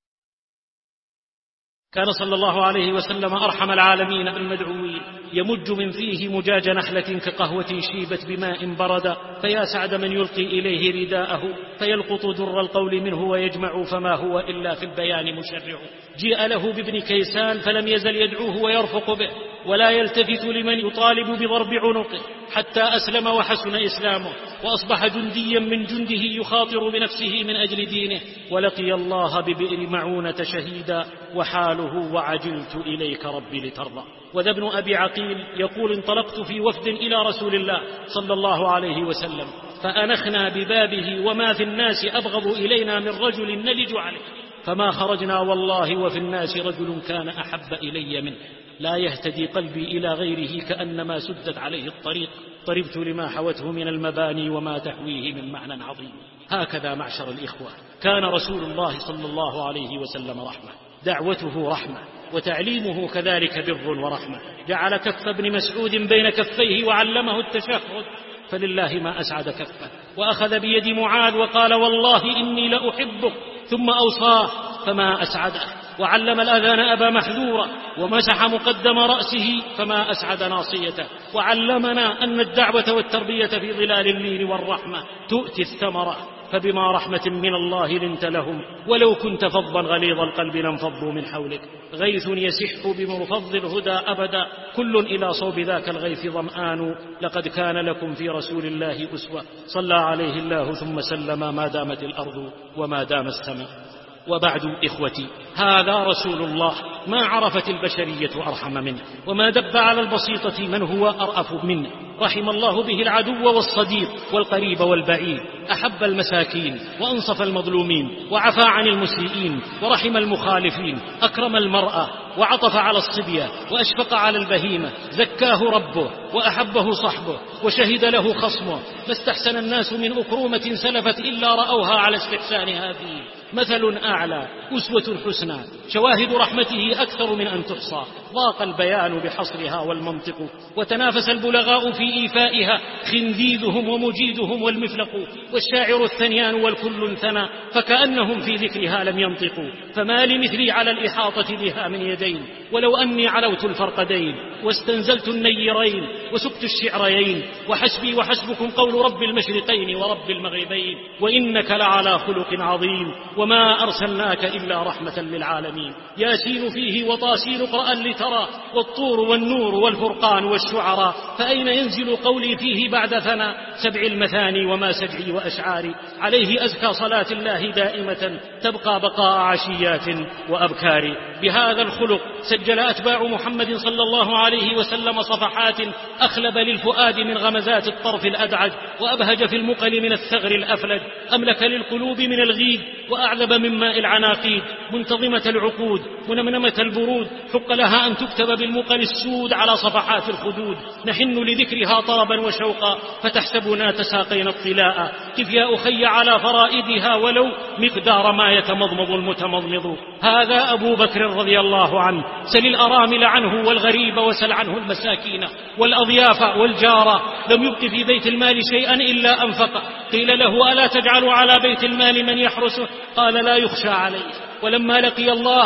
كان صلى الله عليه وسلم أرحم العالمين بالمدعوين، يمج من فيه مجاج نحلة كقهوة شيبت بماء برد، فيا سعد من يلقي إليه رداءه فيلقط در القول منه ويجمع، فما هو إلا في البيان مشرع. جيء له بابن كيسان فلم يزل يدعوه ويرفق به ولا يلتفت لمن يطالب بضرب عنقه حتى أسلم وحسن إسلامه، وأصبح جنديا من جنده يخاطر بنفسه من أجل دينه، ولقي الله ببئر معونة شهيدا وحاله وعجلت إليك ربي لترضى. وذا ابن أبي عقيل يقول: انطلقت في وفد إلى رسول الله صلى الله عليه وسلم فأنخنا ببابه وما في الناس أبغض إلينا من رجل نلج عليه، فما خرجنا والله وفي الناس رجل كان أحب إلي منه، لا يهتدي قلبي إلى غيره كأنما سدت عليه الطريق، طربت لما حوته من المباني وما تحويه من معنى عظيم. هكذا معشر الإخوة كان رسول الله صلى الله عليه وسلم رحمة، دعوته رحمة، وتعليمه كذلك بر ورحمة. جعل كف ابن مسعود بين كفيه وعلمه التشهد، فلله ما أسعد كفه، وأخذ بيد معاذ وقال: والله إني لأحبك، ثم أوصاه فما أسعده، وعلم الأذان أبا محذورة ومسح مقدم رأسه فما أسعد ناصيته. وعلمنا أن الدعوة والتربية في ظلال اللين والرحمة تؤتي الثمرة، فبما رحمة من الله لنت لهم ولو كنت فظا غليظ القلب لانفضوا من حولك. غيث يسح بمرفض الهدى أبدا، كل إلى صوب ذاك الغيث ظمآن، لقد كان لكم في رسول الله أسوة، صلى عليه الله ثم سلم ما دامت الأرض وما دام السماء. وبعد إخوتي، هذا رسول الله ما عرفت البشرية أرحم منه، وما دب على البسيطة من هو أرأف منه. رحم الله به العدو والصديق والقريب والبعيد، أحب المساكين وأنصف المظلومين وعفى عن المسيئين ورحم المخالفين، أكرم المرأة وعطف على الصبية وأشفق على البهيمة، زكاه ربه وأحبه صحبه وشهد له خصمه، ما استحسن الناس من أكرومة سلفت إلا رأوها على استحسان هذه. مثل أعلى، أسوة حسنى، شواهد رحمته أكثر من أن تحصى، ضاق البيان بحصرها والمنطق، وتنافس البلغاء في إيفائها، خنديدهم ومجيدهم والمفلق، والشاعر الثنيان والكل ثنى، فكأنهم في ذكرها لم ينطقوا. فما لمثلي على الإحاطة بها من يدين، ولو أني علوت الفرقدين واستنزلت النيرين وسكت الشعريين، وحسبي وحسبكم قول رب المشرقين ورب المغربين، وإنك لعلى خلق عظيم، وما أرسلناك إلا رحمة للعالمين. ياسين فيه وطاسين اقرأ لترى، والطور والنور والفرقان والشعراء، فأين ينزل قولي فيه بعد ثنا سبع المثاني وما سجعي وأشعاري. عليه أزكى صلاة الله دائمة تبقى بقاء عشيات وأبكار. بهذا الخلق سجل أتباع محمد صلى الله عليه وسلم صفحات أخلب للفؤاد من غمزات الطرف الأدعج، وأبهج في المقل من الثغر الأفلج، أملك للقلوب من الغيد وأعذب من ماء العناقيد، منتظمة العقود منمنمة البرود، حق لها أن تكتب بالمقل السود على صفحات الخدود. نحن لذكرها طربا وشوقا، فتحسبنا تساقينا الطلاء، قف يا أخي على فرائدها ولو مقدار ما يتمضمض المتمضمض. هذا أبو بكر رضي الله عنه، سل الأرامل عنه والغريب وسل عنه المساكين والأضياف والجارة، لم يبق في بيت المال شيئا إلا أنفقه. قيل له: ألا تجعل على بيت المال من يحرسه؟ قال: لا يخشى عليه. ولما لقي الله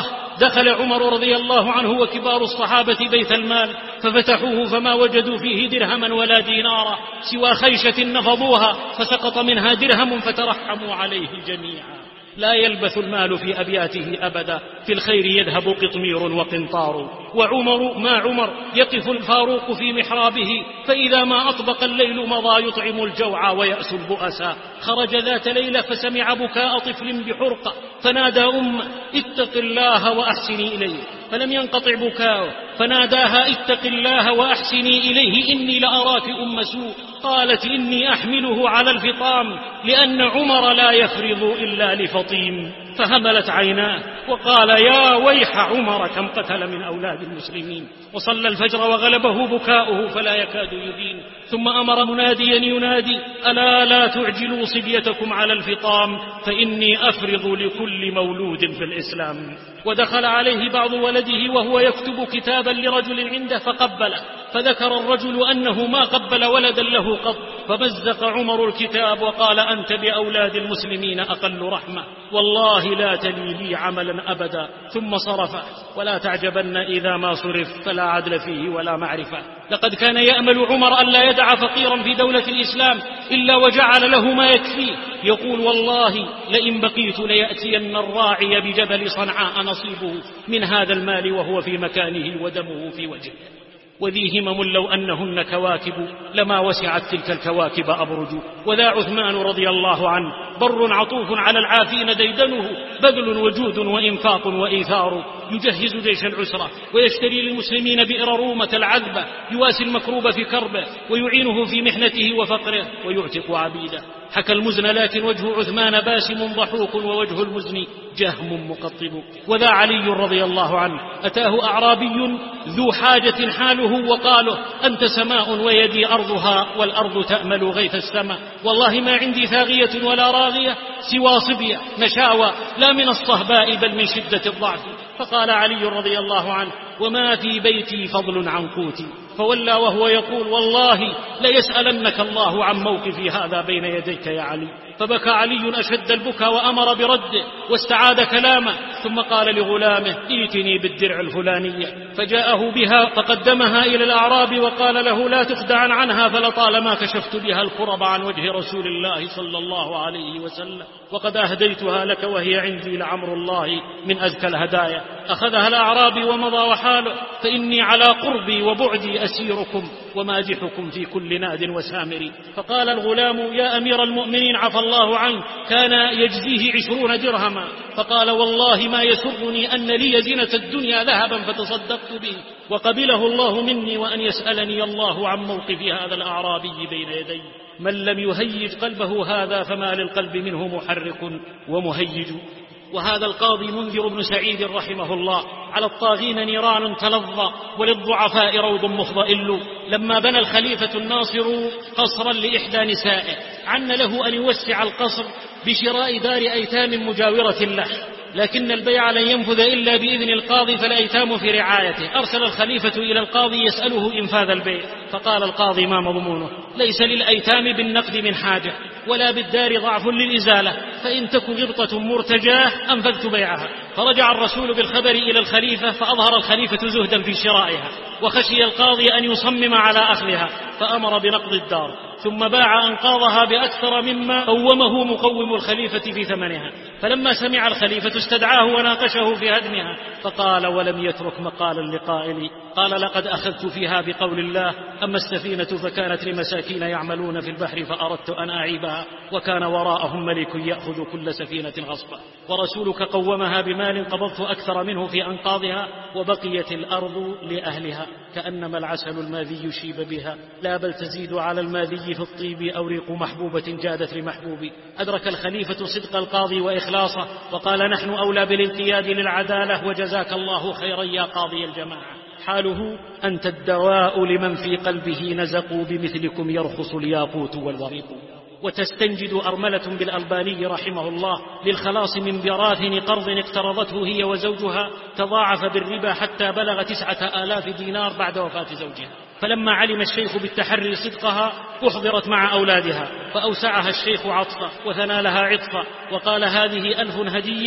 دخل عمر رضي الله عنه وكبار الصحابة بيت المال ففتحوه فما وجدوا فيه درهما ولا دينارا سوى خيشة نفضوها فسقط منها درهم فترحموا عليه جميعا. لا يلبث المال في أبياته أبدا، في الخير يذهب قطمير وقنطار. وعمر ما عمر يقف الفاروق في محرابه فإذا ما أطبق الليل مضى يطعم الجوع ويأس البؤساء. خرج ذات ليلة فسمع بكاء طفل بحرقة فنادى أمه اتق الله وأحسني إليه، فلم ينقطع بكاؤه فناداها اتق الله وأحسني إليه إني لأراك أم سوء. قالت إني أحمله على الفطام لأن عمر لا يفرض إلا لفطيم. فهملت عيناه وقال يا ويح عمر كم قتل من أولاد المسلمين. وصلى الفجر وغلبه بكاؤه فلا يكاد يبين. ثم أمر مناديا ينادي ألا لا تعجلوا صبيتكم على الفطام فإني أفرض لكل مولود في الإسلام. ودخل عليه بعض ولده وهو يكتب كتابا لرجل عنده فقبله، فذكر الرجل أنه ما قبل ولدا له قط، فمزق عمر الكتاب وقال أنت بأولاد المسلمين أقل رحمة، والله لا تلي لي عملا أبدا. ثم صرفه. ولا تعجبن إذا ما صرف فلا عدل فيه ولا معرفة. لقد كان يأمل عمر أن لا يدع فقيرا في دولة الإسلام إلا وجعل له ما يكفيه. يقول والله لئن بقيت ليأتين الراعي بجبل صنعاء نصيبه من هذا المال وهو في مكانه ودمه في وجهه. وذي همم لو أنهن كواكب لما وسعت تلك الكواكب أبرج. وذا عثمان رضي الله عنه بر عطوف على العافين ديدنه، بذل وجود وإنفاق وإيثار. يجهز جيش العسرة ويشتري للمسلمين بئر رومة العذبة، يواسي المكروب في كربه ويعينه في محنته وفقره ويعتق عبيده. حكى المزن لكن وجه عثمان باسم ضحوك ووجه المزن جهم مقطب. وذا علي رضي الله عنه أتاه أعرابي ذو حاجة حاله وقاله أنت سماء ويدي أرضها والأرض تأمل غيث السماء، والله ما عندي ثاغية ولا راغية سوى صبية نشاوى لا من الصهباء بل من شدة الضعف. فقال علي رضي الله عنه وما في بيتي فضل عن قوتي. فولى وهو يقول والله ليسألنك الله عن موقفي هذا بين يديك يا علي. فبكى علي أشد البكاء وأمر برده واستعاد كلامه، ثم قال لغلامه ائتني بالدرع الفلانية، فجاءه بها فقدمها إلى الأعراب وقال له لا تخدعن عنها فلطالما كشفت بها الكرب عن وجه رسول الله صلى الله عليه وسلم، وقد أهديتها لك وهي عندي لعمر الله من أزكى الهدايا. أخذها الأعرابي ومضى وحاله، فإني على قربي وبعدي أسيركم ومادحكم في كل ناد وسامر. فقال الغلام يا أمير المؤمنين عفى الله عنك، كان يجزيه عشرون درهما. فقال والله ما يسرني أن لي زينة الدنيا ذهبا فتصدقت به، وقبله الله مني وأن يسألني الله عن موقف هذا الأعرابي بين يدي. من لم يهيج قلبه هذا فما للقلب منه محرك ومهيج. وهذا القاضي منذر بن سعيد رحمه الله على الطاغين نيران تلظى وللضعفاء روض مخضئل. لما بنى الخليفة الناصر قصرا لإحدى نسائه عن له أن يوسع القصر بشراء دار أيتام مجاورة له، لكن البيع لن ينفذ إلا بإذن القاضي فالأيتام في رعايته. أرسل الخليفة إلى القاضي يسأله إنفاذ البيع، فقال القاضي ما مضمونه؟ ليس للأيتام بالنقد من حاجة ولا بالدار ضعف للإزالة، فإن تك غبطة مرتجاه أنفذت بيعها. فرجع الرسول بالخبر إلى الخليفة فأظهر الخليفة زهدا في شرائها، وخشي القاضي أن يصمم على أخذها فأمر بنقض الدار، ثم باع أنقاضها بأكثر مما قومه مقوم الخليفة في ثمنها. فلما سمع الخليفة استدعاه وناقشه في هدمها، فقال ولم يترك مقالا لقائل قال لقد أخذت فيها بقول الله أما السفينة فكانت لمساكين يعملون في البحر فأردت أن أعيبها وكان وراءهم ملك يأخذ كل سفينة غصبا، ورسولك قومها بمال قبضت أكثر منه في أنقاضها وبقيت الأرض لأهلها، كأنما العسل الماذي يشيب بها لا بل تزيد على الماذي في الطيب أو ريق محبوبة جادت لمحبوبي. أدرك الخليفة صدق القاضي وإخلاصه وقال نحن أولى بالانقياد للعدالة وجزاك الله خيرا يا قاضي الجماعة. حاله أنت الدواء لمن في قلبه نزقوا بمثلكم يرخص الياقوت والوريق. وتستنجد أرملة بالألباني رحمه الله للخلاص من براثن قرض اقترضته هي وزوجها تضاعف بالربا حتى بلغ تسعة آلاف دينار بعد وفاة زوجها. فلما علم الشيخ بالتحري صدقها أحضرت مع أولادها، فأوسعها الشيخ عطفا وثنى لها عطفا وقال هذه ألف هدية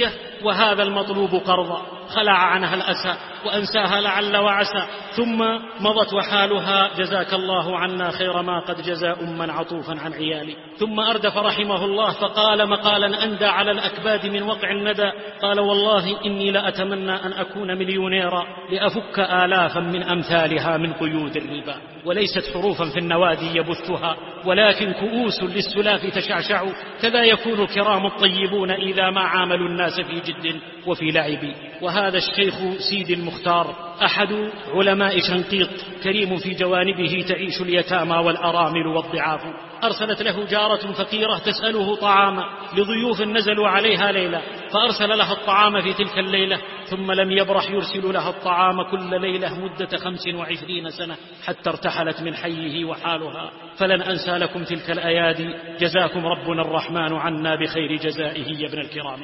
وهذا المطلوب قرضا. خلع عنها الأسى وأنساها لعل وعسى، ثم مضت وحالها جزاك الله عنا خير ما قد جزى أما عطوفا عن عيالي. ثم أردف رحمه الله فقال مقالا أندى على الأكباد من وقع الندى، قال والله إني لأتمنى أن أكون مليونيرا لأفك آلافا من أمثالها من قيود الربا، وليست حروفا في النوادي يبثها ولكن كؤوس للسلاف تشعشع، كذا يكون الكرام الطيبون إذا ما عاملوا الناس في جد وفي لعب. وهذا الشيخ سيد المختار أحد علماء شنقيط، كريم في جوانبه تعيش اليتامى والأرامل والضعاف. أرسلت له جارة فقيرة تسأله طعاما لضيوف نزلوا عليها ليلة، فأرسل لها الطعام في تلك الليلة، ثم لم يبرح يرسل لها الطعام كل ليلة مدة خمس وعشرين سنة حتى ارتحلت من حيه وحالها. فلن أنسى لكم تلك الأيادي، جزاكم ربنا الرحمن عنا بخير جزائه يا ابن الكرام.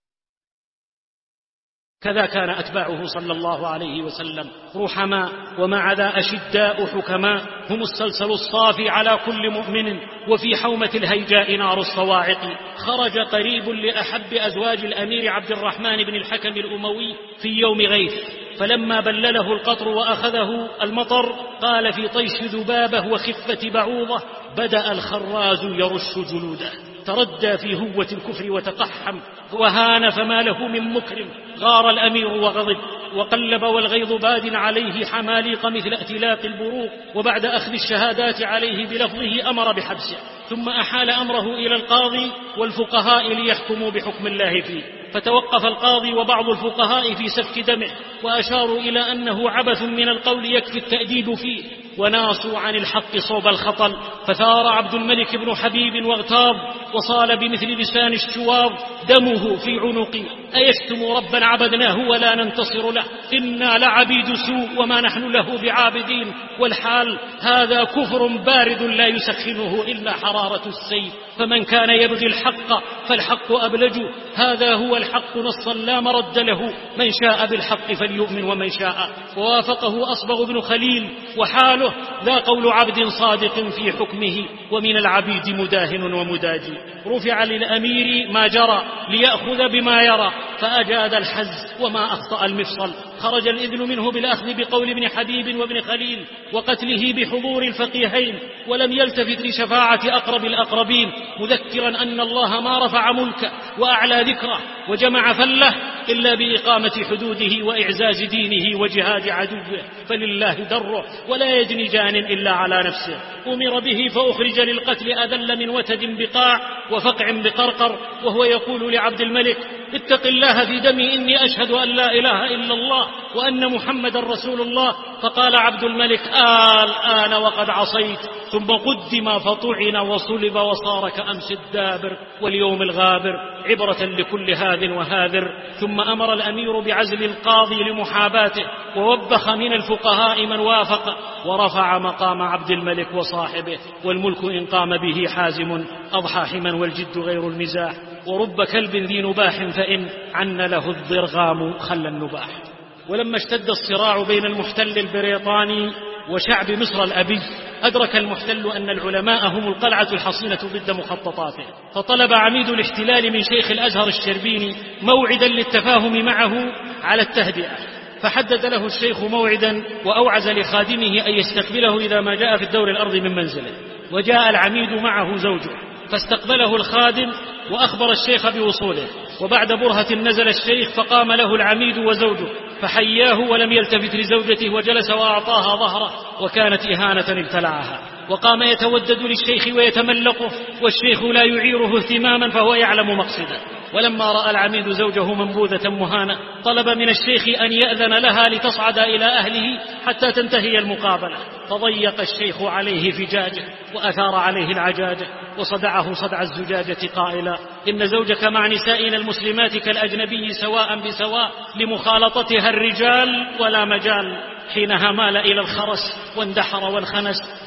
كذا كان أتباعه صلى الله عليه وسلم رحماء، ومع ذا أشداء حكماء، هم السلسل الصافي على كل مؤمن، وفي حومة الهيجاء نار الصواعق. خرج قريب لأحب أزواج الأمير عبد الرحمن بن الحكم الأموي في يوم غيث، فلما بلله القطر وأخذه المطر قال في طيش ذبابه وخفة بعوضة بدأ الخراز يرش جلوده، تردى في هوة الكفر وتقحم وهان فما له من مكرم. غار الأمير وغضب وقلب والغيظ باد عليه حماليق مثل ائتلاق البروق، وبعد أخذ الشهادات عليه بلفظه أمر بحبسه، ثم أحال أمره إلى القاضي والفقهاء ليحكموا بحكم الله فيه. فتوقف القاضي وبعض الفقهاء في سفك دمه، وأشاروا إلى أنه عبث من القول يكفي التأديب فيه، وناصوا عن الحق صوب الخطل. فثار عبد الملك بن حبيب واغتاظ وصال بمثل لسان الشواظ دمه في عنقي، أيشتم ربا عبدناه ولا ننتصر له، إنا لعبيد سوء وما نحن له بعابدين، والحال هذا كفر بارد لا يسخنه إلا حرارة السيف، فمن كان يبغي الحق فالحق أبلج، هذا هو الحق نصا لا مرد له، من شاء بالحق فليؤمن ومن شاء. ووافقه أصبغ بن خليل وحاله ذا قول عبد صادق في حكمه، ومن العبيد مداهن ومداجي. رفع للأمير ما جرى ليأخذ بما يرى، فأجاد الحز وما أخطأ المفصل. خرج الإذن منه بالأخذ بقول ابن حبيب وابن خليل وقتله بحضور الفقيهين، ولم يلتفت لشفاعة أقرب الأقربين، مذكرا أن الله ما رفع ملكه وأعلى ذكره وجمع فله إلا بإقامة حدوده وإعزاز دينه وجهاد عدوه، فلله دره ولا يجني جان إلا على نفسه. أمر به فأخرج للقتل أذل من وتد بقاع وفقع بقرقر، وهو يقول لعبد الملك اتق الله في دمي إني أشهد أن لا إله إلا الله وأن محمد رسول الله. فقال عبد الملك آل آن وقد عصيت، ثم قدم فطعن وصلب وصار كأمس الدابر واليوم الغابر، عبرة لكل هاذ وهاذر. ثم أمر الأمير بعزل القاضي لمحاباته، ووبخ من الفقهاء من وافق، ورفع مقام عبد الملك وصاحبه، والملك إن قام به حازم أضحى حما والجد غير المزاح، ورب كلب ذي نباح فإن عن له الضرغام خل النباح. ولما اشتد الصراع بين المحتل البريطاني وشعب مصر الأبي، أدرك المحتل أن العلماء هم القلعة الحصينة ضد مخططاته، فطلب عميد الاحتلال من شيخ الأزهر الشربيني موعدا للتفاهم معه على التهدئة، فحدد له الشيخ موعدا وأوعز لخادمه أن يستقبله إذا ما جاء في الدور الأرضي من منزله. وجاء العميد معه زوجه، فاستقبله الخادم وأخبر الشيخ بوصوله، وبعد برهة نزل الشيخ فقام له العميد وزوجه فحياه ولم يلتفت لزوجته وجلس وأعطاها ظهره، وكانت إهانة ابتلعها، وقام يتودد للشيخ ويتملقه، والشيخ لا يعيره اهتماما فهو يعلم مقصده. ولما رأى العميد زوجه منبوذة مهانة طلب من الشيخ أن يأذن لها لتصعد إلى أهله حتى تنتهي المقابلة، فضيق الشيخ عليه فجاجه وأثار عليه العجاجة وصدعه صدع الزجاجة قائلا إن زوجك مع نسائنا المسلمات كالأجنبي سواء بسواء، لمخالطتها الرجال ولا مجال. حينها مال إلى الخرس واندحر وانخنس،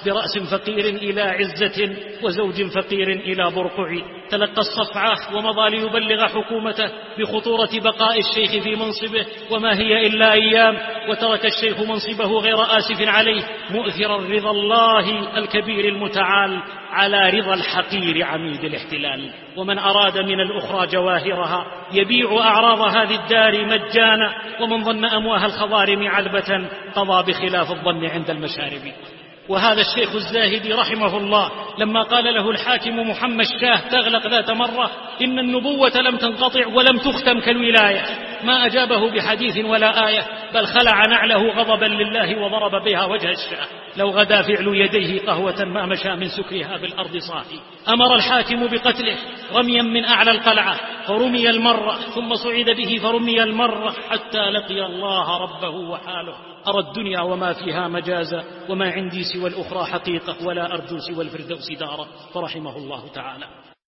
برأس فقير إلى عزة وزوج فقير إلى برقع. تلقى الصفعة ومضى ليبلغ حكومته بخطورة بقاء الشيخ في منصبه، وما هي إلا أيام وترك الشيخ منصبه غير آسف عليه، مؤثرا رضا الله الكبير المتعال على رضا الحقير عميد الاحتلال. ومن أراد من الأخرى جواهرها يبيع أعراض هذه الدار مجانا، ومن ظن أمواه الخضارم علبة قضى بخلاف الظن عند المشارب. وهذا الشيخ الزاهد رحمه الله لما قال له الحاكم محمد الشاه تغلق ذات مرة إن النبوة لم تنقطع ولم تختم كالولاية، ما أجابه بحديث ولا آية، بل خلع نعله غضبا لله وضرب بها وجه الشاه. لو غدا فعل يديه قهوة ما مشى من سكرها بالأرض صاحي. أمر الحاكم بقتله رميا من أعلى القلعة، فرمي المرة ثم صعد به فرمي المرة حتى لقي الله ربه وحاله. أرى الدنيا وما فيها مجازا، وما عندي سوى الأخرى حقيقة، ولا أرجو سوى الفردوس دارا. فرحمه الله تعالى.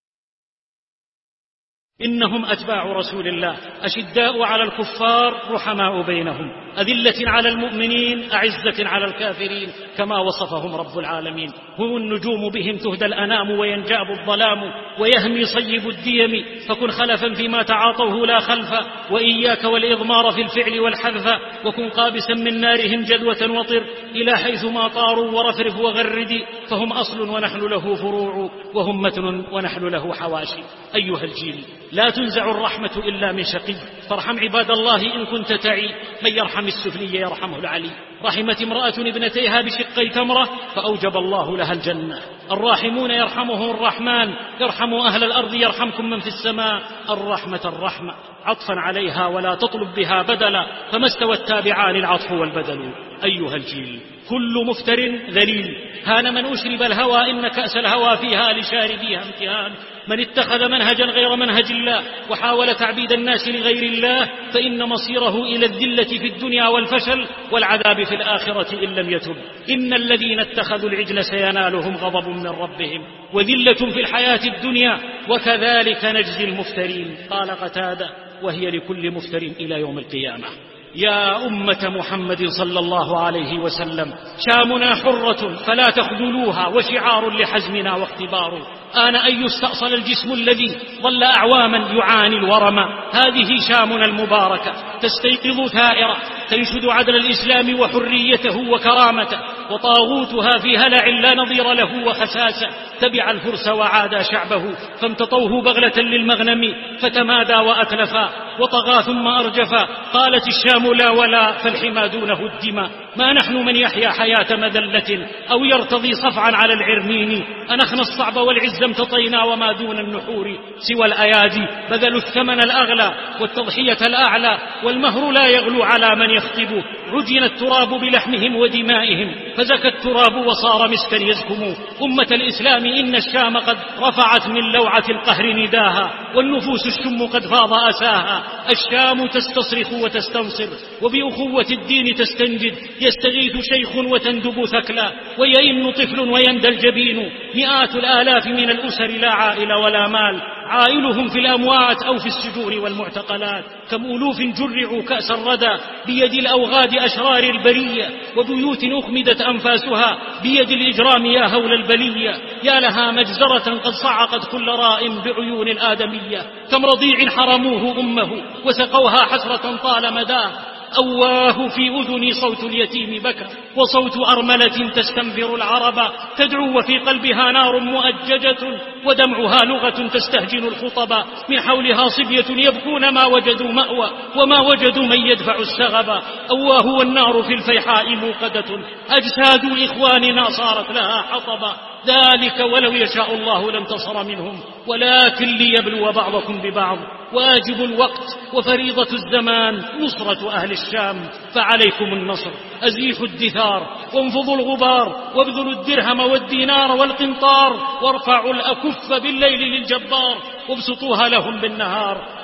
إنهم أتباع رسول الله أشداء على الكفار رحماء بينهم، أذلة على المؤمنين أعزة على الكافرين، كما وصفهم رب العالمين. هم النجوم بهم تهدى الأنام وينجاب الظلام، ويهمي صيب الديم، فكن خلفا فيما تعاطوه لا خلفا، وإياك والإضمار في الفعل والحذف، وكن قابسا من نارهم جدوة وطر إلى حيث ما طاروا، ورفرف وغرد، فهم أصل ونحن له فروع، وهم متن ونحن له حواشي. أيها الجيل، لا تنزع الرحمة إلا من شقي، فارحم عباد الله إن كنت تعي، من يرحم السفلي يرحمه العلي. رحمت امرأة ابنتيها بشقي تمرة فأوجب الله لها الجنة. الراحمون يرحمهم الرحمن، يرحموا أهل الأرض يرحمكم من في السماء. الرحمة الرحمة عطفا عليها ولا تطلب بها بدلا، فما استوى التابعان العطف والبدل. أيها الجيل، كل مفتر ذليل، هان من أشرب الهوى إن كأس الهوى فيها لشاربيها امتهان. من اتخذ منهجا غير منهج الله وحاول تعبيد الناس لغير الله فإن مصيره إلى الذلة في الدنيا والفشل والعذاب في الآخرة إن لم يتب. إن الذين اتخذوا العجل سينالهم غضب من ربهم وذلة في الحياة الدنيا وكذلك نجزي المفترين. قال قتادة: وهي لكل مفتر إلى يوم القيامة. يا أمة محمد صلى الله عليه وسلم، شامنا حرة فلا تخذلوها، وشعار لحزمنا واختبار. آن أن يستأصل الجسم الذي ظل أعواما يعاني الورم. هذه شامنا المباركة تستيقظ ثائرة تنشد عدل الإسلام وحريته وكرامته، وطاغوتها في هلع لا نظير له وخساسة. تبع الفرس وعادى شعبه فامتطوه بغلة للمغنم، فتمادى وأتلفا وطغى ثم أرجفا. قالت الشام لا ولا، فالحما دونه الدماء. ما نحن من يحيا حياة مذلة أو يرتضي صفعا على العرمين. أنخنا الصعب والعز امتطينا، وما دون النحور سوى الأيادي. بذلوا الثمن الأغلى والتضحية الأعلى، والمهر لا يغلو على من يخطب. عجن التراب بلحمهم ودمائهم، فزكى التراب وصار مسكا يزكم. أمة الإسلام، إن الشام قد رفعت من لوعة القهر نداها، والنفوس الشم قد فاض أساها. الشام تستصرخ وتستنصر، وبأخوة الدين تستنجد. يستغيث شيخ وتندب ثكلا، ويئن طفل ويندى الجبين. مئات الآلاف من الأسر لا عائل ولا مال، عائلهم في الأموات أو في السجون والمعتقلات. كم ألوف جرعوا كأس الردى بيد الأوغاد أشرار البرية، وبيوت أخمدت أنفاسها بيد الإجرام يا هول البلية. يا لها مجزرة قد صعقت كل رائم بعيون الآدمية. كم رضيع حرموه أمه وسقوها حسرة طال مداه. أواه في أذني صوت اليتيم بكى، وصوت أرملة تستنفر العرب، تدعو وفي قلبها نار مؤججة، ودمعها لغة تستهجن الخطب. من حولها صبية يبكون ما وجدوا مأوى، وما وجدوا من يدفع السغب. أواه والنار في الفيحاء موقدة، أجساد إخواننا صارت لها حطبا. ذلك ولو يشاء الله لانتصر منهم، ولكن ليبلو بعضكم ببعض. واجب الوقت وفريضة الزمان نصرة أهل الشام، فعليكم النصر. أزيحوا الدثار وانفضوا الغبار، وابذلوا الدرهم والدينار والقنطار، وارفعوا الأكف بالليل للجبار، وابسطوها لهم بالنهار.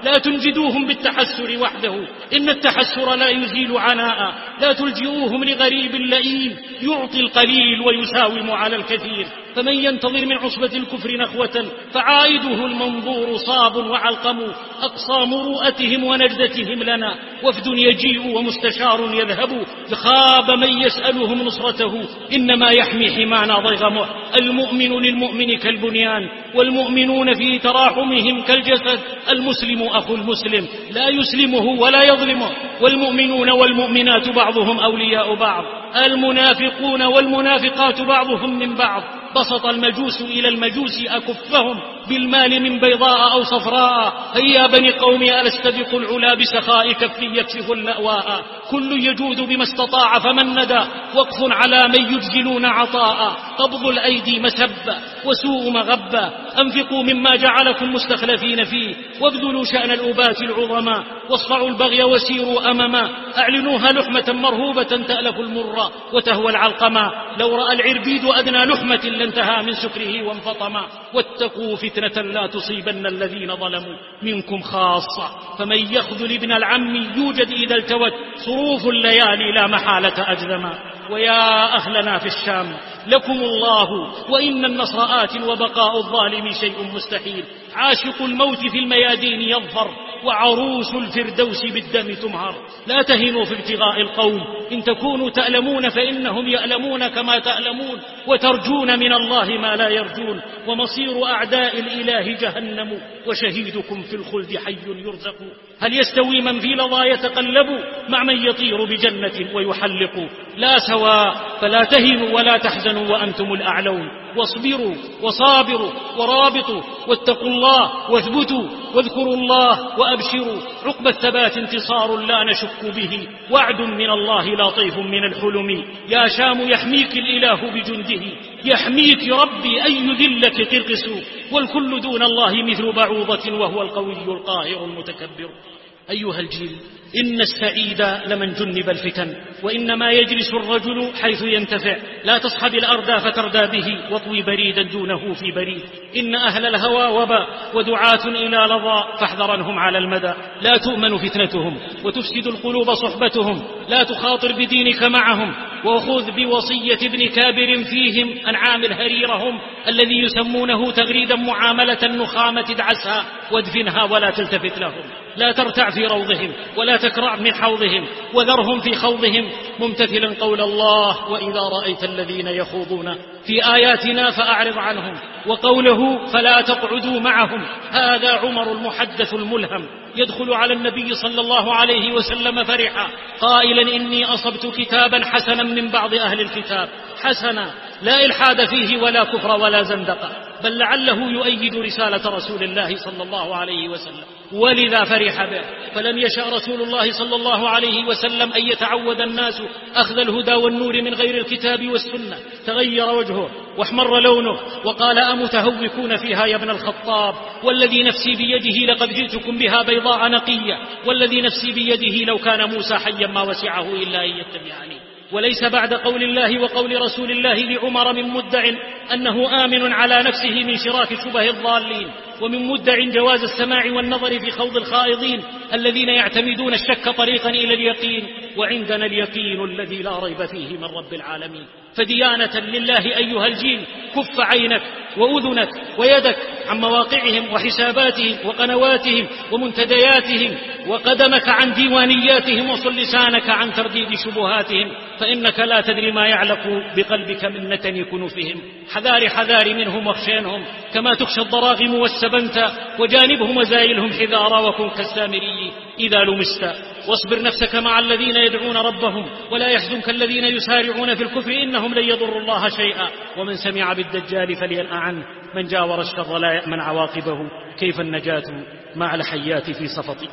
لا تنجدوهم بالتحسر وحده، إن التحسر لا يزيل عناء. لا تلجئوهم لغريب لئيم يعطي القليل ويساوم على الكثير. فمن ينتظر من عصبة الكفر نخوة فعائده المنظور صاب وعلقم. أقصى مروءتهم ونجدتهم لنا وفد يجيء ومستشار يذهب. خاب من يسألهم نصرته إنما يحمي حمانا ضيغمه. المؤمن للمؤمن كالبنيان والمؤمنون في تراحمهم كالجسد. المسلم أخو المسلم لا يسلمه ولا يظلمه. والمؤمنون والمؤمنات بعضهم أولياء بعض. المنافقون والمنافقات بعضهم من بعض. بسط المجوس إلى المجوس أكفهم بالمال من بيضاء أو صفراء. هيا بني قومي ألستبقوا العلا بسخاء كف يكشف اللأواء. كل يجود بما استطاع فمن ندى وقف على من يجزلون عطاء. قبض الأيدي مسبة وسوء مغبة. أنفقوا مما جعلكم مستخلفين فيه وابذلوا شأن الأبات العظماء. واصفعوا البغي وسيروا أمما. أعلنوها لحمة مرهوبة تألف المر وتهوى العلقما. لو رأى العربيد أدنى لحمة لانتهى من سكره وانفطما. واتقوا فتنة لا تصيبن الذين ظلموا منكم خاصة. فمن يخذل ابن العم يوجد إذا التوت صروف الليالي لا محالة أجذما. ويا أهلنا في الشام لكم الله وإن النصر آت وبقاء الظالم شيء مستحيل. عاشق الموت في الميادين يظفر وعروس الفردوس بالدم تمهر. لا تهنوا في ابتغاء القوم إن تكونوا تألمون فإنهم يألمون كما تألمون وترجون من الله ما لا يرجون. ومصير أعداء الإله جهنم وشهيدكم في الخلد حي يرزق. هل يستوي من في لظى يتقلب مع من يطير بجنة ويحلق؟ لا سواء. فلا تهنوا ولا تحزنوا وأنتم الأعلون. واصبروا وصابروا ورابطوا واتقوا الله واثبتوا واذكروا الله وأبشروا. عقب الثبات انتصار لا نشك به وعد من الله لطيف من الحلم. يا شام يحميك الإله بجنده يحميك ربي أن يذلك قرقس. والكل دون الله مثل بعوضة وهو القوي القاهر المتكبر. أيها الجيل إن السعيد لمن جنب الفتن وإنما يجلس الرجل حيث ينتفع. لا تصحب الأردى فتردى به واطوي بريدا دونه في بريد. إن أهل الهوى وباء ودعاة إلى لظى فاحذرنهم على المدى. لا تؤمن فتنتهم وتفسد القلوب صحبتهم. لا تخاطر بدينك معهم وخذ بوصية ابن كابر فيهم أن عامل هريرهم الذي يسمونه تغريدا معاملة النخامة ادعسها وادفنها ولا تلتفت لهم. لا ترتع في روضهم ولا تكرع من حوضهم وذرهم في خوضهم ممتثلا قول الله وإذا رأيت الذين يخوضون في آياتنا فأعرض عنهم. وقوله فلا تقعدوا معهم. هذا عمر المحدث الملهم يدخل على النبي صلى الله عليه وسلم فرحا قائلا إني أصبت كتابا حسنا من بعض أهل الكتاب. حسنا لا إلحاد فيه ولا كفر ولا زندقة بل لعله يؤيد رسالة رسول الله صلى الله عليه وسلم ولذا فرح به. فلم يشأ رسول الله صلى الله عليه وسلم أن يتعود الناس أخذ الهدى والنور من غير الكتاب والسنة. تغير وجهه واحمر لونه وقال أمتهوكون فيها يا ابن الخطاب والذي نفسي بيده لقد جئتكم بها بيضاء نقية والذي نفسي بيده لو كان موسى حيا ما وسعه إلا أن يتبعني. وليس بعد قول الله وقول رسول الله لعمر من مدع أنه آمن على نفسه من شراك شبه الضالين ومن مدع جواز السماع والنظر في خوض الخائضين الذين يعتمدون الشك طريقا إلى اليقين. وعندنا اليقين الذي لا ريب فيه من رب العالمين. فديانة لله أيها الجيل كف عينك وأذنك ويدك عن مواقعهم وحساباتهم وقنواتهم ومنتدياتهم وقدمك عن ديوانياتهم وصل لسانك عن ترديد شبهاتهم فإنك لا تدري ما يعلق بقلبك من نتن كنوفهم. حذار حذار منهم واخشينهم كما تخشى الضراغم والسبنت وجانبهم وزايلهم حذارا وكن كالسامري إذا لمست. واصبر نفسك مع الذين يدعون ربهم ولا يحزنك الذين يسارعون في الكفر إنهم لن يضروا الله شيئا. ومن سمع بالدجال فلينأ عنه من جاور الشر لا يأمن عواقبه. كيف النجاة مع الحيات في سفط.